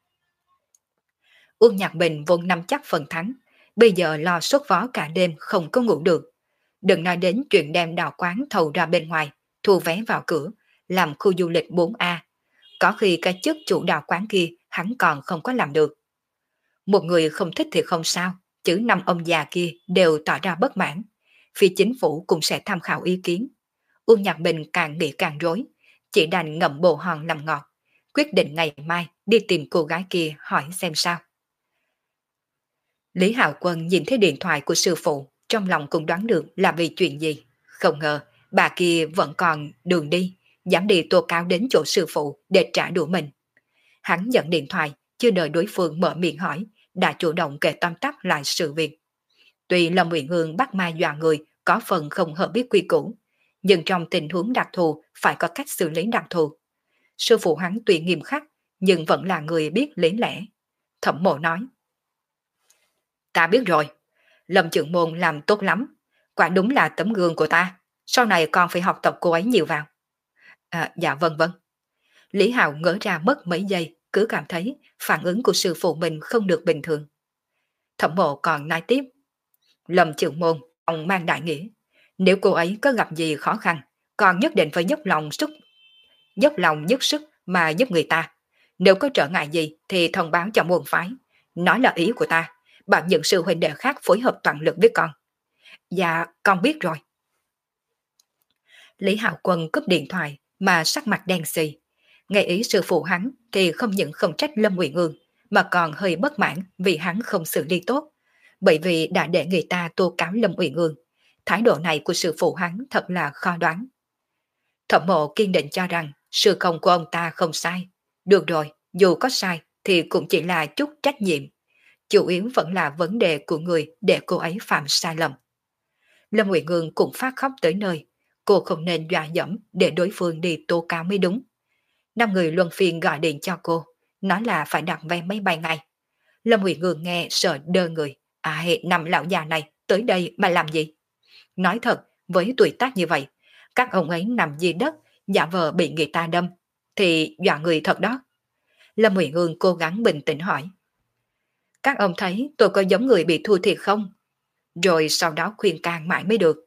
Uông Nhạc Bình vốn nắm chắc phần thắng, bây giờ lo sốt vó cả đêm không có ngủ được. Đừng nói đến chuyện đem đào quán thầu ra bên ngoài, thu vé vào cửa, làm khu du lịch 4A. Có khi cái chức chủ đào quán kia hắn còn không có làm được. Một người không thích thì không sao, chứ năm ông già kia đều tỏ ra bất mãn. Phía chính phủ cũng sẽ tham khảo ý kiến. Uông Nhạc Bình càng nghĩ càng rối, chỉ đành ngậm bồ hòn làm ngọt, quyết định ngày mai đi tìm cô gái kia hỏi xem sao. Lý Hạo Quân nhìn thấy điện thoại của sư phụ, trong lòng cũng đoán được là vì chuyện gì. Không ngờ, bà kia vẫn còn đường đi, dám đi tố cáo đến chỗ sư phụ để trả đũa mình. Hắn nhận điện thoại, chưa đợi đối phương mở miệng hỏi, đã chủ động kể tóm tắt lại sự việc. Tuy Lâm Uyển Hương bắt ma dọa người có phần không hợp biết quy củ, nhưng trong tình huống đặc thù phải có cách xử lý đặc thù. Sư phụ hắn tuy nghiêm khắc, nhưng vẫn là người biết lý lẽ. Thẩm Mộ nói, ta biết rồi, Lâm Trưởng Môn làm tốt lắm, quả đúng là tấm gương của ta, sau này con phải học tập cô ấy nhiều vào. Dạ vâng vâng. Lý Hạo ngỡ ra mất mấy giây, cứ cảm thấy phản ứng của sư phụ mình không được bình thường. Thẩm Mộ còn nói tiếp, Lâm Trưởng Môn, ông mang đại nghĩa, nếu cô ấy có gặp gì khó khăn, con nhất định phải dốc lòng nhất sức mà giúp người ta. Nếu có trở ngại gì thì thông báo cho môn phái, nói là ý của ta, bảo những sư huynh đệ khác phối hợp toàn lực với con. Dạ, con biết rồi. Lý Hạo Quân cúp điện thoại mà sắc mặt đen xì. Nghe ý sư phụ hắn thì không những không trách Lâm Uyển Ương, mà còn hơi bất mãn vì hắn không xử lý tốt. Bởi vì đã để người ta tố cáo Lâm Uyển Ương. Thái độ này của sư phụ hắn thật là khó đoán. Thẩm Mộ kiên định cho rằng sư công của ông ta không sai. Được rồi, dù có sai thì cũng chỉ là chút trách nhiệm. Chủ yếu vẫn là vấn đề của người để cô ấy phạm sai lầm. Lâm Uyển Ương cũng phát khóc tới nơi. Cô không nên dọa dẫm để đối phương đi tố cáo mới đúng. Năm người luân phiên gọi điện cho cô, nói là phải đặt vé máy bay ngay. Lâm Uyển Ương nghe sợ đơ người, Ai, năm lão già này tới đây mà làm gì? Nói thật, với tuổi tác như vậy, các ông ấy nằm dưới đất, giả vờ bị người ta đâm, thì dọa người thật đó. Lâm Uyển Ương cố gắng bình tĩnh hỏi. Các ông thấy tôi có giống người bị thua thiệt không? Rồi sau đó khuyên can mãi mới được.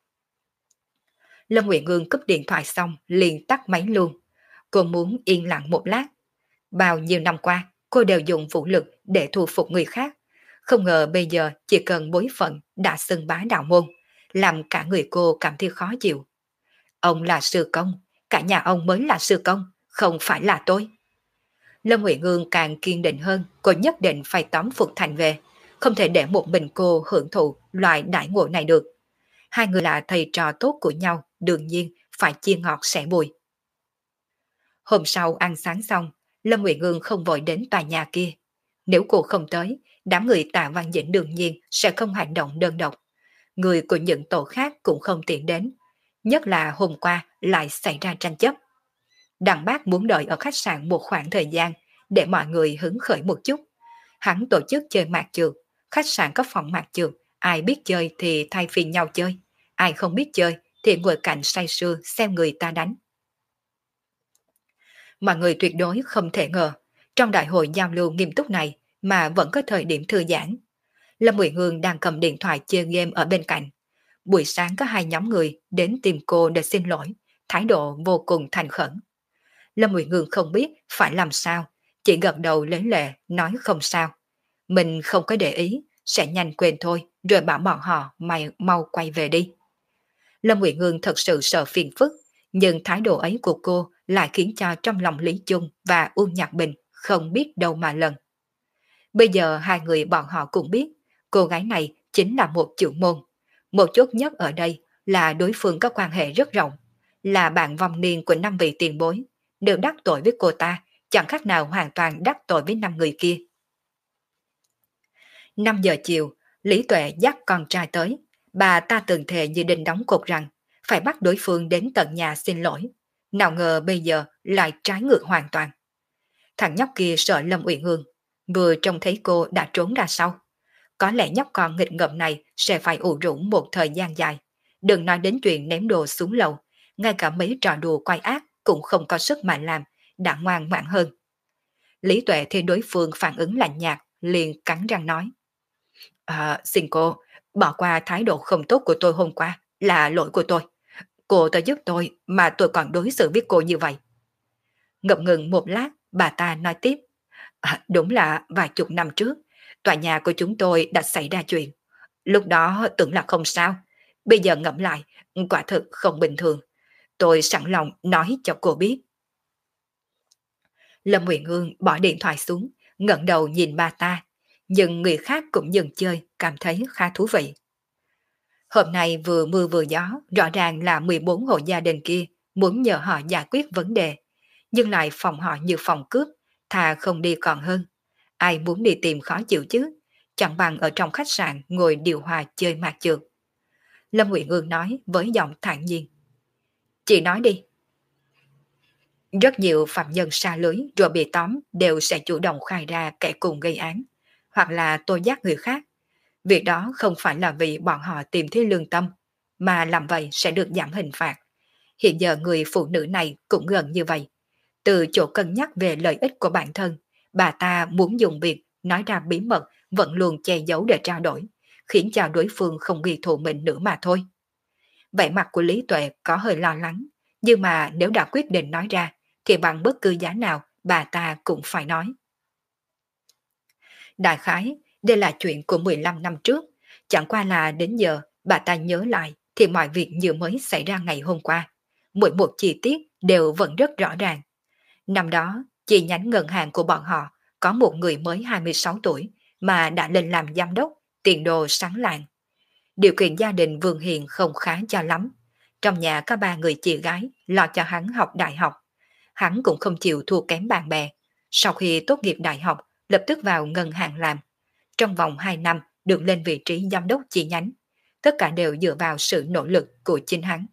Lâm Uyển Ương cúp điện thoại xong liền tắt máy luôn. Cô muốn yên lặng một lát. Bao nhiêu năm qua, cô đều dùng vũ lực để thu phục người khác. Không ngờ bây giờ chỉ cần bối phận đã xưng bá đạo môn, làm cả người cô cảm thấy khó chịu. Ông là sư công, cả nhà ông mới là sư công, không phải là tôi. Lâm Uyển Ương càng kiên định hơn, cô nhất định phải tóm Phục Thành về, không thể để một mình cô hưởng thụ loại đại ngộ này được. Hai người là thầy trò tốt của nhau, đương nhiên phải chia ngọt sẻ bùi. Hôm sau ăn sáng xong, Lâm Uyển Ương không vội đến tòa nhà kia. Nếu cô không tới, đám người Tạ Văn Dĩnh đương nhiên sẽ không hành động đơn độc. Người của những tổ khác cũng không tiện đến. Nhất là hôm qua lại xảy ra tranh chấp. Đặng Bác muốn đợi ở khách sạn một khoảng thời gian để mọi người hứng khởi một chút. Hắn tổ chức chơi mạc trượt, khách sạn có phòng mạc trượt, ai biết chơi thì thay phiên nhau chơi, ai không biết chơi thì ngồi cạnh say sưa xem người ta đánh. Mọi người tuyệt đối không thể ngờ, trong đại hội giao lưu nghiêm túc này mà vẫn có thời điểm thư giãn. Lâm Uyển Ương đang cầm điện thoại chơi game ở bên cạnh. Buổi sáng có hai nhóm người đến tìm cô để xin lỗi, thái độ vô cùng thành khẩn. Lâm Uyển Ương không biết phải làm sao, chỉ gật đầu lấy lệ nói không sao. Mình không có để ý, sẽ nhanh quên thôi, rồi bảo bọn họ mày mau quay về đi. Lâm Uyển Ương thật sự sợ phiền phức, nhưng thái độ ấy của cô lại khiến cho trong lòng Lý Chung và Uông Nhạc Bình không biết đâu mà lần. Bây giờ hai người bọn họ cũng biết, cô gái này chính là một chủ môn. Một chốt nhất ở đây là đối phương có quan hệ rất rộng, là bạn vong niên của 5 vị tiền bối. Đều đắc tội với cô ta, chẳng khác nào hoàn toàn đắc tội với 5 người kia. 5 giờ chiều, Lý Tuệ dắt con trai tới. Bà ta từng thề như đinh đóng cột rằng phải bắt đối phương đến tận nhà xin lỗi. Nào ngờ bây giờ lại trái ngược hoàn toàn. Thằng nhóc kia sợ Lâm Uyển Ương, vừa trông thấy cô đã trốn ra sau. Có lẽ nhóc con nghịch ngợm này sẽ phải ủ rũ một thời gian dài. Đừng nói đến chuyện ném đồ xuống lầu, ngay cả mấy trò đùa quay ác cũng không có sức mà làm, đã ngoan ngoãn hơn. Lý Tuệ thì đối phương phản ứng lạnh nhạt, liền cắn răng nói. Xin cô, bỏ qua thái độ không tốt của tôi hôm qua, là lỗi của tôi. Cô đã giúp tôi mà tôi còn đối xử với cô như vậy. Ngập ngừng một lát, bà ta nói tiếp. Đúng là vài chục năm trước, tòa nhà của chúng tôi đã xảy ra chuyện. Lúc đó tưởng là không sao. Bây giờ ngẫm lại, quả thực không bình thường. Tôi sẵn lòng nói cho cô biết. Lâm Uyển Ương bỏ điện thoại xuống, ngẩng đầu nhìn bà ta. Nhưng người khác cũng dừng chơi, cảm thấy khá thú vị. Hôm nay vừa mưa vừa gió, rõ ràng là 14 hộ gia đình kia muốn nhờ họ giải quyết vấn đề. Nhưng lại phòng họ như phòng cướp, thà không đi còn hơn. Ai muốn đi tìm khó chịu chứ, chẳng bằng ở trong khách sạn ngồi điều hòa chơi mạc trượt. Lâm Uyển Ương nói với giọng thản nhiên. Chị nói đi. Rất nhiều phạm nhân xa lưới rồi bị tóm đều sẽ chủ động khai ra kẻ cùng gây án, hoặc là tôi giác người khác. Việc đó không phải là vì bọn họ tìm thấy lương tâm, mà làm vậy sẽ được giảm hình phạt. Hiện giờ người phụ nữ này cũng gần như vậy. Từ chỗ cân nhắc về lợi ích của bản thân, bà ta muốn dùng việc nói ra bí mật vẫn luôn che giấu để trao đổi, khiến cho đối phương không ghi thù mình nữa mà thôi. Vẻ mặt của Lý Tuệ có hơi lo lắng, nhưng mà nếu đã quyết định nói ra, thì bằng bất cứ giá nào bà ta cũng phải nói. Đại khái, đây là chuyện của 15 năm trước, chẳng qua là đến giờ bà ta nhớ lại thì mọi việc như mới xảy ra ngày hôm qua. Mỗi một chi tiết đều vẫn rất rõ ràng. Năm đó, chi nhánh ngân hàng của bọn họ có một người mới 26 tuổi mà đã lên làm giám đốc, tiền đồ sáng lạng. Điều kiện gia đình Vương Hiền không khá cho lắm. Trong nhà có 3 người chị gái lo cho hắn học đại học. Hắn cũng không chịu thua kém bạn bè. Sau khi tốt nghiệp đại học, lập tức vào ngân hàng làm. Trong vòng 2 năm được lên vị trí giám đốc chi nhánh. Tất cả đều dựa vào sự nỗ lực của chính hắn.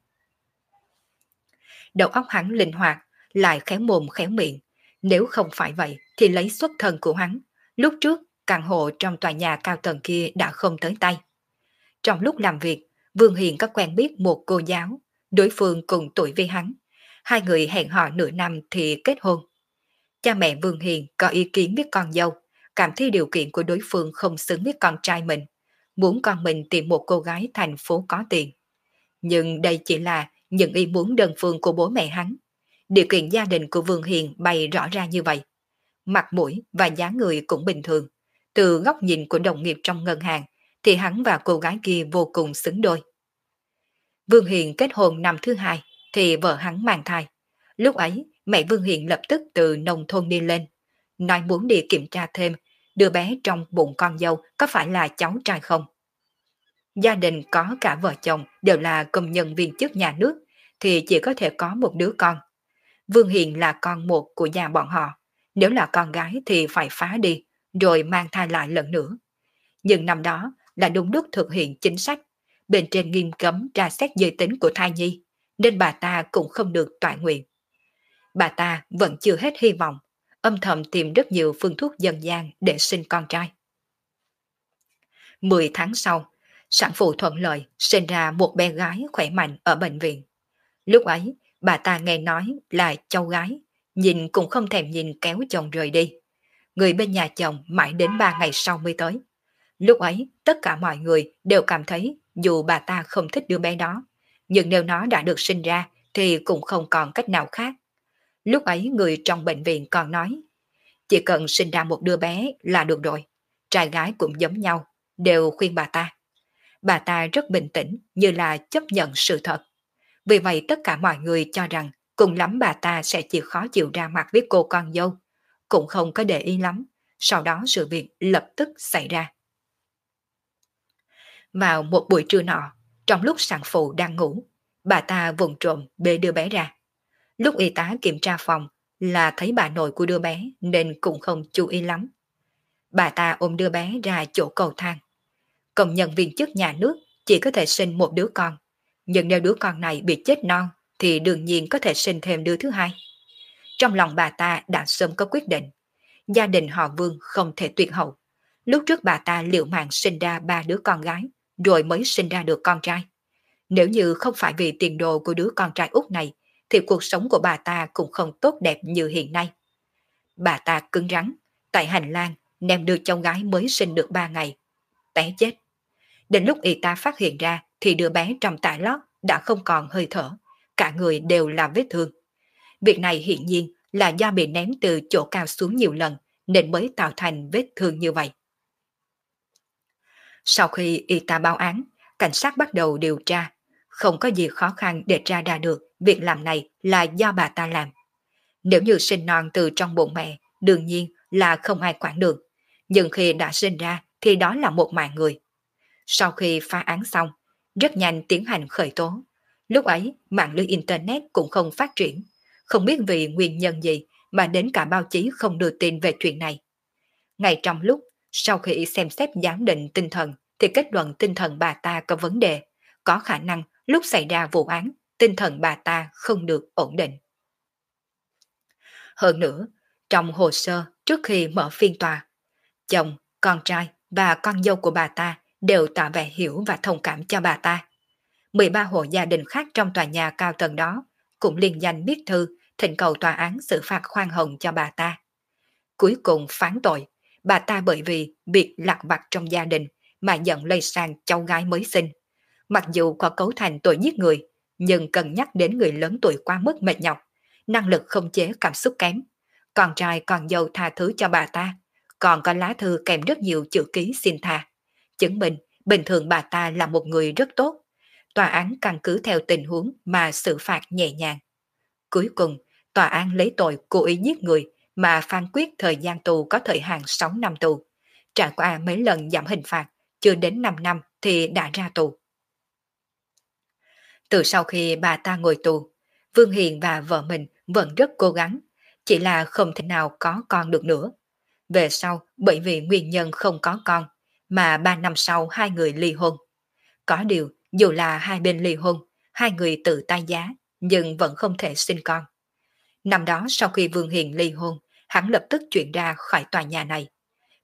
Đầu óc hắn linh hoạt, lại khéo mồm khéo miệng. Nếu không phải vậy thì lấy xuất thân của hắn. Lúc trước căn hộ trong tòa nhà cao tầng kia đã không tới tay. Trong lúc làm việc, Vương Hiền có quen biết một cô giáo, đối phương cùng tuổi với hắn. Hai người hẹn hò nửa năm thì kết hôn. Cha mẹ Vương Hiền có ý kiến với con dâu, cảm thấy điều kiện của đối phương không xứng với con trai mình, muốn con mình tìm một cô gái thành phố có tiền. Nhưng đây chỉ là những ý muốn đơn phương của bố mẹ hắn. Điều kiện gia đình của Vương Hiền bày rõ ra như vậy. Mặt mũi và dáng người cũng bình thường. Từ góc nhìn của đồng nghiệp trong ngân hàng thì hắn và cô gái kia vô cùng xứng đôi. Vương Hiền kết hôn năm thứ hai thì vợ hắn mang thai. Lúc ấy, mẹ Vương Hiền lập tức từ nông thôn đi lên, nói muốn đi kiểm tra thêm đứa bé trong bụng con dâu có phải là cháu trai không. Gia đình có cả vợ chồng đều là công nhân viên chức nhà nước thì chỉ có thể có một đứa con. Vương Hiền là con một của nhà bọn họ, nếu là con gái thì phải phá đi, rồi mang thai lại lần nữa. Nhưng năm đó là đúng lúc thực hiện chính sách, bên trên nghiêm cấm tra xét giới tính của thai nhi, nên bà ta cũng không được toại nguyện. Bà ta vẫn chưa hết hy vọng, âm thầm tìm rất nhiều phương thuốc dân gian để sinh con trai. 10 tháng sau, sản phụ thuận lợi sinh ra một bé gái khỏe mạnh ở bệnh viện. Lúc ấy, bà ta nghe nói là cháu gái, nhìn cũng không thèm nhìn kéo chồng rời đi. Người bên nhà chồng mãi đến 3 ngày sau mới tới. Lúc ấy, tất cả mọi người đều cảm thấy dù bà ta không thích đứa bé đó, nhưng nếu nó đã được sinh ra thì cũng không còn cách nào khác. Lúc ấy người trong bệnh viện còn nói, chỉ cần sinh ra một đứa bé là được rồi, trai gái cũng giống nhau, đều khuyên bà ta. Bà ta rất bình tĩnh như là chấp nhận sự thật. Vì vậy tất cả mọi người cho rằng cùng lắm bà ta sẽ chịu khó chịu ra mặt với cô con dâu, cũng không có để ý lắm. Sau đó sự việc lập tức xảy ra. Vào một buổi trưa nọ, trong lúc sản phụ đang ngủ, bà ta vụng trộm bê đứa bé ra. Lúc y tá kiểm tra phòng là thấy bà nội của đứa bé nên cũng không chú ý lắm. Bà ta ôm đứa bé ra chỗ cầu thang. Công nhân viên chức nhà nước chỉ có thể sinh một đứa con, nhưng nếu đứa con này bị chết non thì đương nhiên có thể sinh thêm đứa thứ hai. Trong lòng bà ta đã sớm có quyết định, gia đình họ Vương không thể tuyệt hậu. Lúc trước bà ta liều mạng sinh ra 3 đứa con gái, rồi mới sinh ra được con trai. Nếu như không phải vì tiền đồ của đứa con trai út này, thì cuộc sống của bà ta cũng không tốt đẹp như hiện nay. Bà ta cứng rắn, tại hành lang ném đứa cháu gái mới sinh được 3 ngày, té chết. Đến lúc y tá phát hiện ra thì đứa bé trong tã lót đã không còn hơi thở, cả người đều là vết thương. Việc này hiển nhiên là do bị ném từ chỗ cao xuống nhiều lần nên mới tạo thành vết thương như vậy. Sau khi y tá báo án, cảnh sát bắt đầu điều tra. Không có gì khó khăn để tra ra được việc làm này là do bà ta làm. Nếu như sinh non từ trong bụng mẹ, đương nhiên là không ai quản được. Nhưng khi đã sinh ra thì đó là một mạng người. Sau khi phá án xong, rất nhanh tiến hành khởi tố. Lúc ấy, mạng lưới Internet cũng không phát triển. Không biết vì nguyên nhân gì mà đến cả báo chí không đưa tin về chuyện này. Ngay trong lúc, sau khi xem xét giám định tinh thần, thì kết luận tinh thần bà ta có vấn đề. Có khả năng lúc xảy ra vụ án, tinh thần bà ta không được ổn định. Hơn nữa, trong hồ sơ trước khi mở phiên tòa, chồng, con trai và con dâu của bà ta đều tỏ vẻ hiểu và thông cảm cho bà ta. 13 hộ gia đình khác trong tòa nhà cao tầng đó cũng liên danh viết thư thỉnh cầu tòa án xử phạt khoan hồng cho bà ta. Cuối cùng phán tội, bà ta bởi vì việc lặt vặt trong gia đình mà giận lây sang cháu gái mới sinh. Mặc dù có cấu thành tội giết người, nhưng cân nhắc đến người lớn tuổi quá mức mệt nhọc, năng lực không chế cảm xúc kém. Con trai con dâu tha thứ cho bà ta, còn có lá thư kèm rất nhiều chữ ký xin tha. Chứng minh bình thường bà ta là một người rất tốt. Tòa án căn cứ theo tình huống mà xử phạt nhẹ nhàng. Cuối cùng, tòa án lấy tội cố ý giết người mà phán quyết thời gian tù có thời hạn 6 năm tù. Trải qua mấy lần giảm hình phạt, chưa đến 5 năm thì đã ra tù. Từ sau khi bà ta ngồi tù, Vương Hiền và vợ mình vẫn rất cố gắng, chỉ là không thể nào có con được nữa. Về sau, bởi vì nguyên nhân không có con, mà 3 năm sau hai người ly hôn. Có điều, dù là hai bên ly hôn, hai người tự tái giá, nhưng vẫn không thể sinh con. Năm đó sau khi Vương Hiền ly hôn, hắn lập tức chuyển ra khỏi tòa nhà này.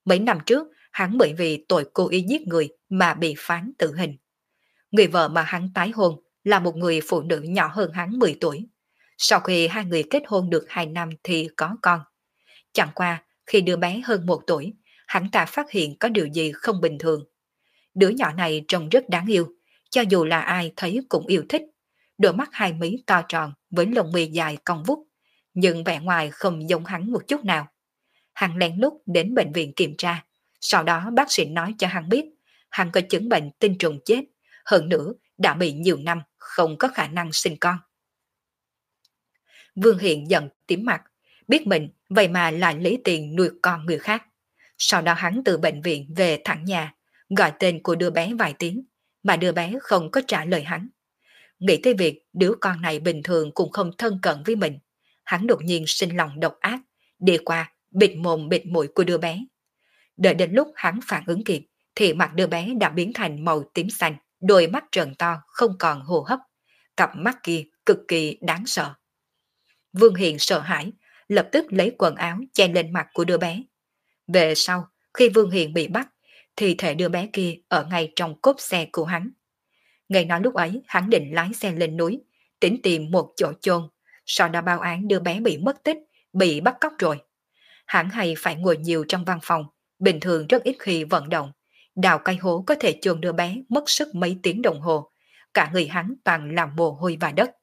Mấy năm trước, hắn bởi vì tội cố ý giết người mà bị phán tử hình. Người vợ mà hắn tái hôn là một người phụ nữ nhỏ hơn hắn 10 tuổi. Sau khi hai người kết hôn được 2 năm thì có con. Chẳng qua, khi đứa bé hơn 1 tuổi, hắn ta phát hiện có điều gì không bình thường. Đứa nhỏ này trông rất đáng yêu, cho dù là ai thấy cũng yêu thích. Đôi mắt hai mí to tròn với lông mi dài cong vút, nhưng vẻ ngoài không giống hắn một chút nào. Hắn lén lút đến bệnh viện kiểm tra, sau đó bác sĩ nói cho hắn biết hắn có chứng bệnh tinh trùng chết, hơn nữa đã bị nhiều năm không có khả năng sinh con. Vương Hiện giận tím mặt, biết mình vậy mà lại lấy tiền nuôi con người khác. Sau đó hắn từ bệnh viện về thẳng nhà, gọi tên của đứa bé vài tiếng, mà đứa bé không có trả lời hắn. Nghĩ tới việc đứa con này bình thường cũng không thân cận với mình, hắn đột nhiên sinh lòng độc ác, đi qua bịt mồm bịt mũi của đứa bé. Đợi đến lúc hắn phản ứng kịp, thì mặt đứa bé đã biến thành màu tím xanh, đôi mắt trợn to không còn hô hấp. Cặp mắt kia cực kỳ đáng sợ. Vương Hiền sợ hãi, lập tức lấy quần áo che lên mặt của đứa bé. Về sau, khi Vương Hiền bị bắt, thì thể đứa bé kia ở ngay trong cốp xe của hắn. Ngày nói lúc ấy hắn định lái xe lên núi, tính tìm một chỗ chôn, sau đó báo án đứa bé bị mất tích, bị bắt cóc rồi. Hắn hay phải ngồi nhiều trong văn phòng, bình thường rất ít khi vận động. Đào cây hố có thể chôn đứa bé mất sức mấy tiếng đồng hồ. Cả người hắn toàn làm mồ hôi và đất.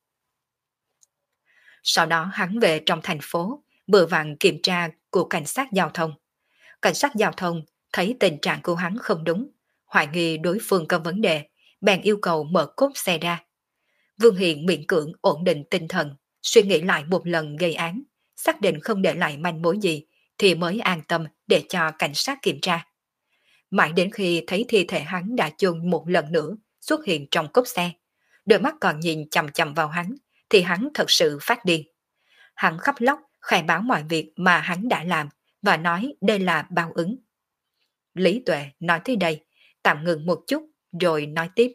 Sau đó hắn về trong thành phố, vừa vặn kiểm tra của cảnh sát giao thông. Cảnh sát giao thông thấy tình trạng của hắn không đúng, hoài nghi đối phương có vấn đề, bèn yêu cầu mở cốp xe ra. Vương Hiền miễn cưỡng ổn định tinh thần, suy nghĩ lại một lần gây án, xác định không để lại manh mối gì, thì mới an tâm để cho cảnh sát kiểm tra. Mãi đến khi thấy thi thể hắn đã chôn một lần nữa xuất hiện trong cốp xe, đôi mắt còn nhìn chằm chằm vào hắn, thì hắn thật sự phát điên. Hắn khóc lóc khai báo mọi việc mà hắn đã làm và nói đây là báo ứng. Lý Tuệ nói tới đây, tạm ngừng một chút rồi nói tiếp.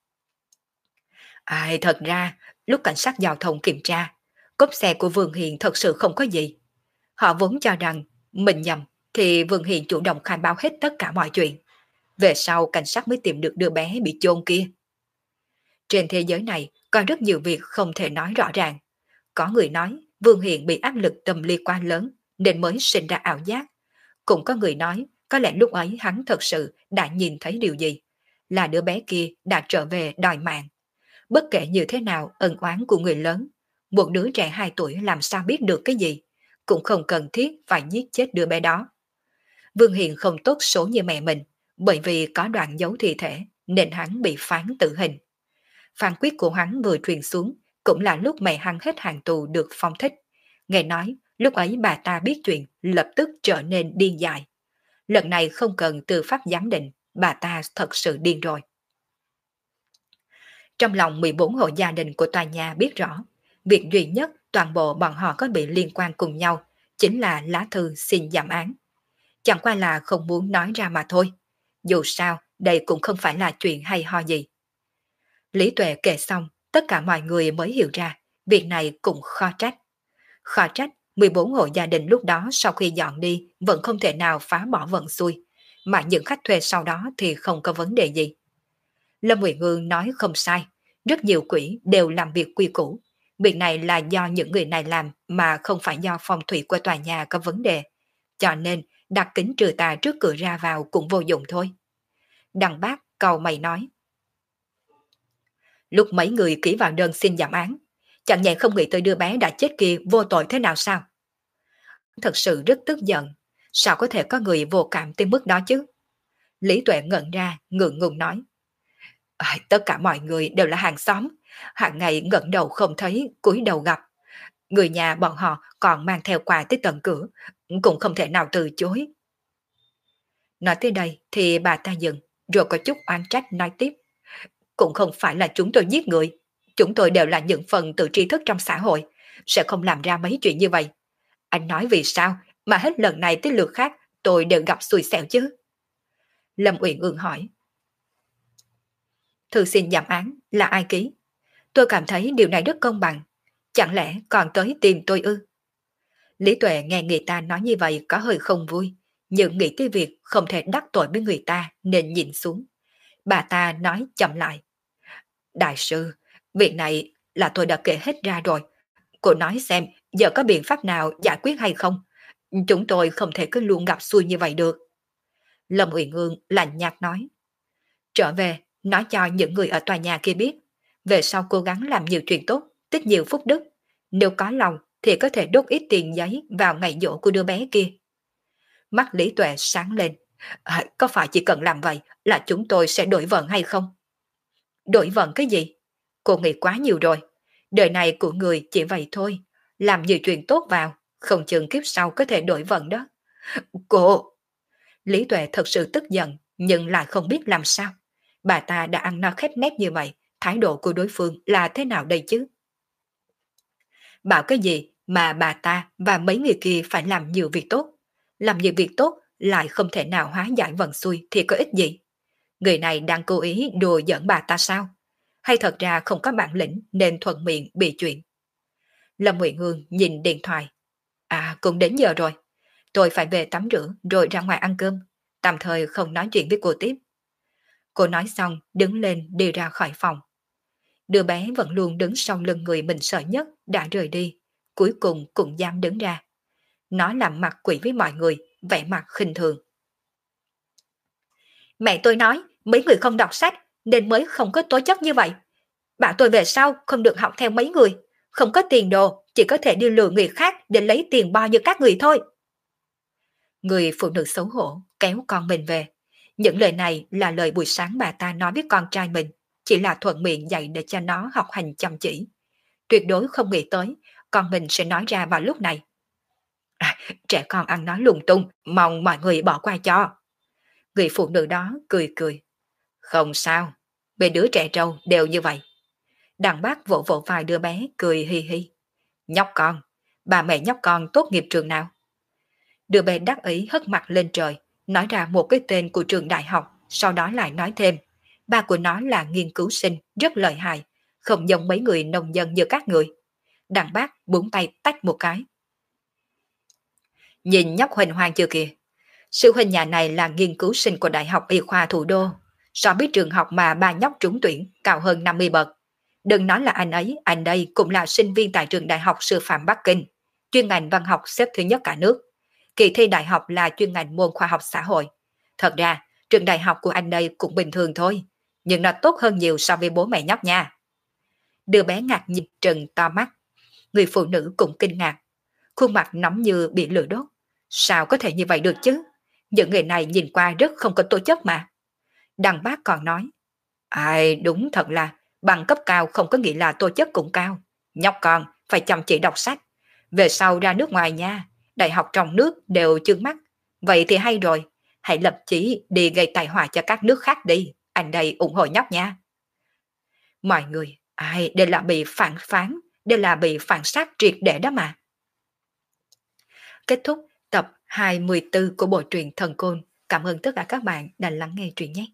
Thật ra, lúc cảnh sát giao thông kiểm tra, cốp xe của Vương Hiền thật sự không có gì. Họ vốn cho rằng mình nhầm, thì Vương Hiền chủ động khai báo hết tất cả mọi chuyện. Về sau cảnh sát mới tìm được đứa bé bị chôn kia. Trên thế giới này có rất nhiều việc không thể nói rõ ràng. Có người nói Vương Hiền bị áp lực tâm lý quá lớn nên mới sinh ra ảo giác. Cũng có người nói có lẽ lúc ấy hắn thật sự đã nhìn thấy điều gì. Là đứa bé kia đã trở về đòi mạng. Bất kể như thế nào ân oán của người lớn, một đứa trẻ 2 tuổi làm sao biết được cái gì, cũng không cần thiết phải giết chết đứa bé đó. Vương Hiền không tốt số như mẹ mình, bởi vì có đoạn giấu thi thể nên hắn bị phán tử hình. Phán quyết của hắn vừa truyền xuống, cũng là lúc mẹ hắn hết hàng tù được phong thích. Nghe nói, lúc ấy bà ta biết chuyện, lập tức trở nên điên dại. Lần này không cần tư pháp giám định, bà ta thật sự điên rồi. Trong lòng 14 hộ gia đình của tòa nhà biết rõ, việc duy nhất toàn bộ bọn họ có bị liên quan cùng nhau chính là lá thư xin giảm án. Chẳng qua là không muốn nói ra mà thôi. Dù sao, đây cũng không phải là chuyện hay ho gì. Lý Tuệ kể xong, tất cả mọi người mới hiểu ra, việc này cũng khó trách. Khó trách, 14 hộ gia đình lúc đó sau khi dọn đi vẫn không thể nào phá bỏ vận xuôi, mà những khách thuê sau đó thì không có vấn đề gì. Lâm Nguyệt Ngương nói không sai, rất nhiều quỷ đều làm việc quy củ. Việc này là do những người này làm mà không phải do phong thủy của tòa nhà có vấn đề. Cho nên đặt kính trừ tà trước cửa ra vào cũng vô dụng thôi. Đằng Bác cầu mày nói. Lúc mấy người ký vào đơn xin giảm án, chẳng nhẽ không nghĩ tới đứa bé đã chết kia vô tội thế nào sao? Thật sự rất tức giận, sao có thể có người vô cảm tới mức đó chứ? Lý Tuệ ngẩn ra, ngượng ngùng nói. Tất cả mọi người đều là hàng xóm, hàng ngày ngẩng đầu không thấy, cúi đầu gặp. Người nhà bọn họ còn mang theo quà tới tận cửa, cũng không thể nào từ chối. Nói tới đây thì bà ta dừng, rồi có chút oán trách nói tiếp. Cũng không phải là chúng tôi giết người, chúng tôi đều là những phần tự tri thức trong xã hội, sẽ không làm ra mấy chuyện như vậy. Anh nói vì sao mà hết lần này tới lượt khác tôi đều gặp xui xẻo chứ? Lâm Uyển Ương hỏi. Thư xin giảm án là ai ký? Tôi cảm thấy điều này rất công bằng. Chẳng lẽ còn tới tìm tôi ư? Lý Tuệ nghe người ta nói như vậy có hơi không vui, nhưng nghĩ tới việc không thể đắc tội với người ta nên nhìn xuống. Bà ta nói chậm lại. Đại sư, việc này là tôi đã kể hết ra rồi. Cô nói xem, giờ có biện pháp nào giải quyết hay không? Chúng tôi không thể cứ luôn gặp xui như vậy được. Lâm Uyển Ương lạnh nhạt nói. Trở về, nói cho những người ở tòa nhà kia biết. Về sau cố gắng làm nhiều chuyện tốt, tích nhiều phúc đức. Nếu có lòng thì có thể đốt ít tiền giấy vào ngày giỗ của đứa bé kia. Mắt Lý Tuệ sáng lên. Có phải chỉ cần làm vậy là chúng tôi sẽ đổi vận hay không? Đổi vận cái gì? Cô nghĩ quá nhiều rồi. Đời này của người chỉ vậy thôi. Làm nhiều chuyện tốt vào, không chừng kiếp sau có thể đổi vận đó. Cô! Lý Tuệ thật sự tức giận, nhưng lại không biết làm sao. Bà ta đã ăn no khép nép như vậy, thái độ của đối phương là thế nào đây chứ? Bảo cái gì mà bà ta và mấy người kia phải làm nhiều việc tốt? Làm nhiều việc tốt lại không thể nào hóa giải vận xui thì có ích gì? Người này đang cố ý đùa giỡn bà ta sao? Hay thật ra không có bản lĩnh nên thuận miệng bị chuyện? Lâm Nguyện Hương nhìn điện thoại. À, cũng đến giờ rồi. Tôi phải về tắm rửa rồi ra ngoài ăn cơm. Tạm thời không nói chuyện với cô tiếp. Cô nói xong đứng lên đi ra khỏi phòng. Đứa bé vẫn luôn đứng sau lưng người mình sợ nhất đã rời đi. Cuối cùng cũng dám đứng ra. Nó làm mặt quỷ với mọi người, vẻ mặt khinh thường. Mẹ tôi nói mấy người không đọc sách nên mới không có tố chất như vậy. Bảo tôi về sau không được học theo mấy người. Không có tiền đồ, chỉ có thể đi lừa người khác để lấy tiền bo như các người thôi. Người phụ nữ xấu hổ kéo con mình về. Những lời này là lời buổi sáng bà ta nói với con trai mình, chỉ là thuận miệng dạy để cho nó học hành chăm chỉ. Tuyệt đối không nghĩ tới con mình sẽ nói ra vào lúc này. Trẻ con ăn nói lung tung, mong mọi người bỏ qua cho. Người phụ nữ đó cười cười. Không sao, mấy đứa trẻ trâu đều như vậy. Đàn bác vỗ vỗ vai đứa bé cười hi hi. Nhóc con, bà mẹ nhóc con tốt nghiệp trường nào? Đứa bé đắc ý hất mặt lên trời, nói ra một cái tên của trường đại học, sau đó lại nói thêm. Ba của nó là nghiên cứu sinh, rất lợi hại, không giống mấy người nông dân như các người. Đàn bác búng tay tách một cái. Nhìn nhóc Huỳnh Hoàng chưa kìa. Sư huynh nhà này là nghiên cứu sinh của Đại học Y khoa Thủ đô, so với trường học mà ba nhóc trúng tuyển cao hơn 50 bậc. Đừng nói là anh ấy, anh đây cũng là sinh viên tại trường Đại học Sư phạm Bắc Kinh, chuyên ngành văn học xếp thứ nhất cả nước. Kỳ thi đại học là chuyên ngành môn khoa học xã hội. Thật ra, trường đại học của anh đây cũng bình thường thôi, nhưng nó tốt hơn nhiều so với bố mẹ nhóc nha. Đứa bé ngạc nhìn trừng to mắt. Người phụ nữ cũng kinh ngạc. Khuôn mặt nóng như bị lửa đốt. Sao có thể như vậy được chứ? Những người này nhìn qua rất không có tố chất mà. Đằng bác còn nói. Ai đúng thật là bằng cấp cao không có nghĩa là tố chất cũng cao. Nhóc con phải chăm chỉ đọc sách. Về sau ra nước ngoài nha. Đại học trong nước đều chướng mắt. Vậy thì hay rồi. Hãy lập chí đi gây tai họa cho các nước khác đi. Anh đây ủng hộ nhóc nha. Mọi người, ai đều là bị phản phán, đều là bị phản sát triệt để đó mà. Kết thúc tập 24 của bộ truyện Thần Côn. Cảm ơn tất cả các bạn đã lắng nghe truyện nhé.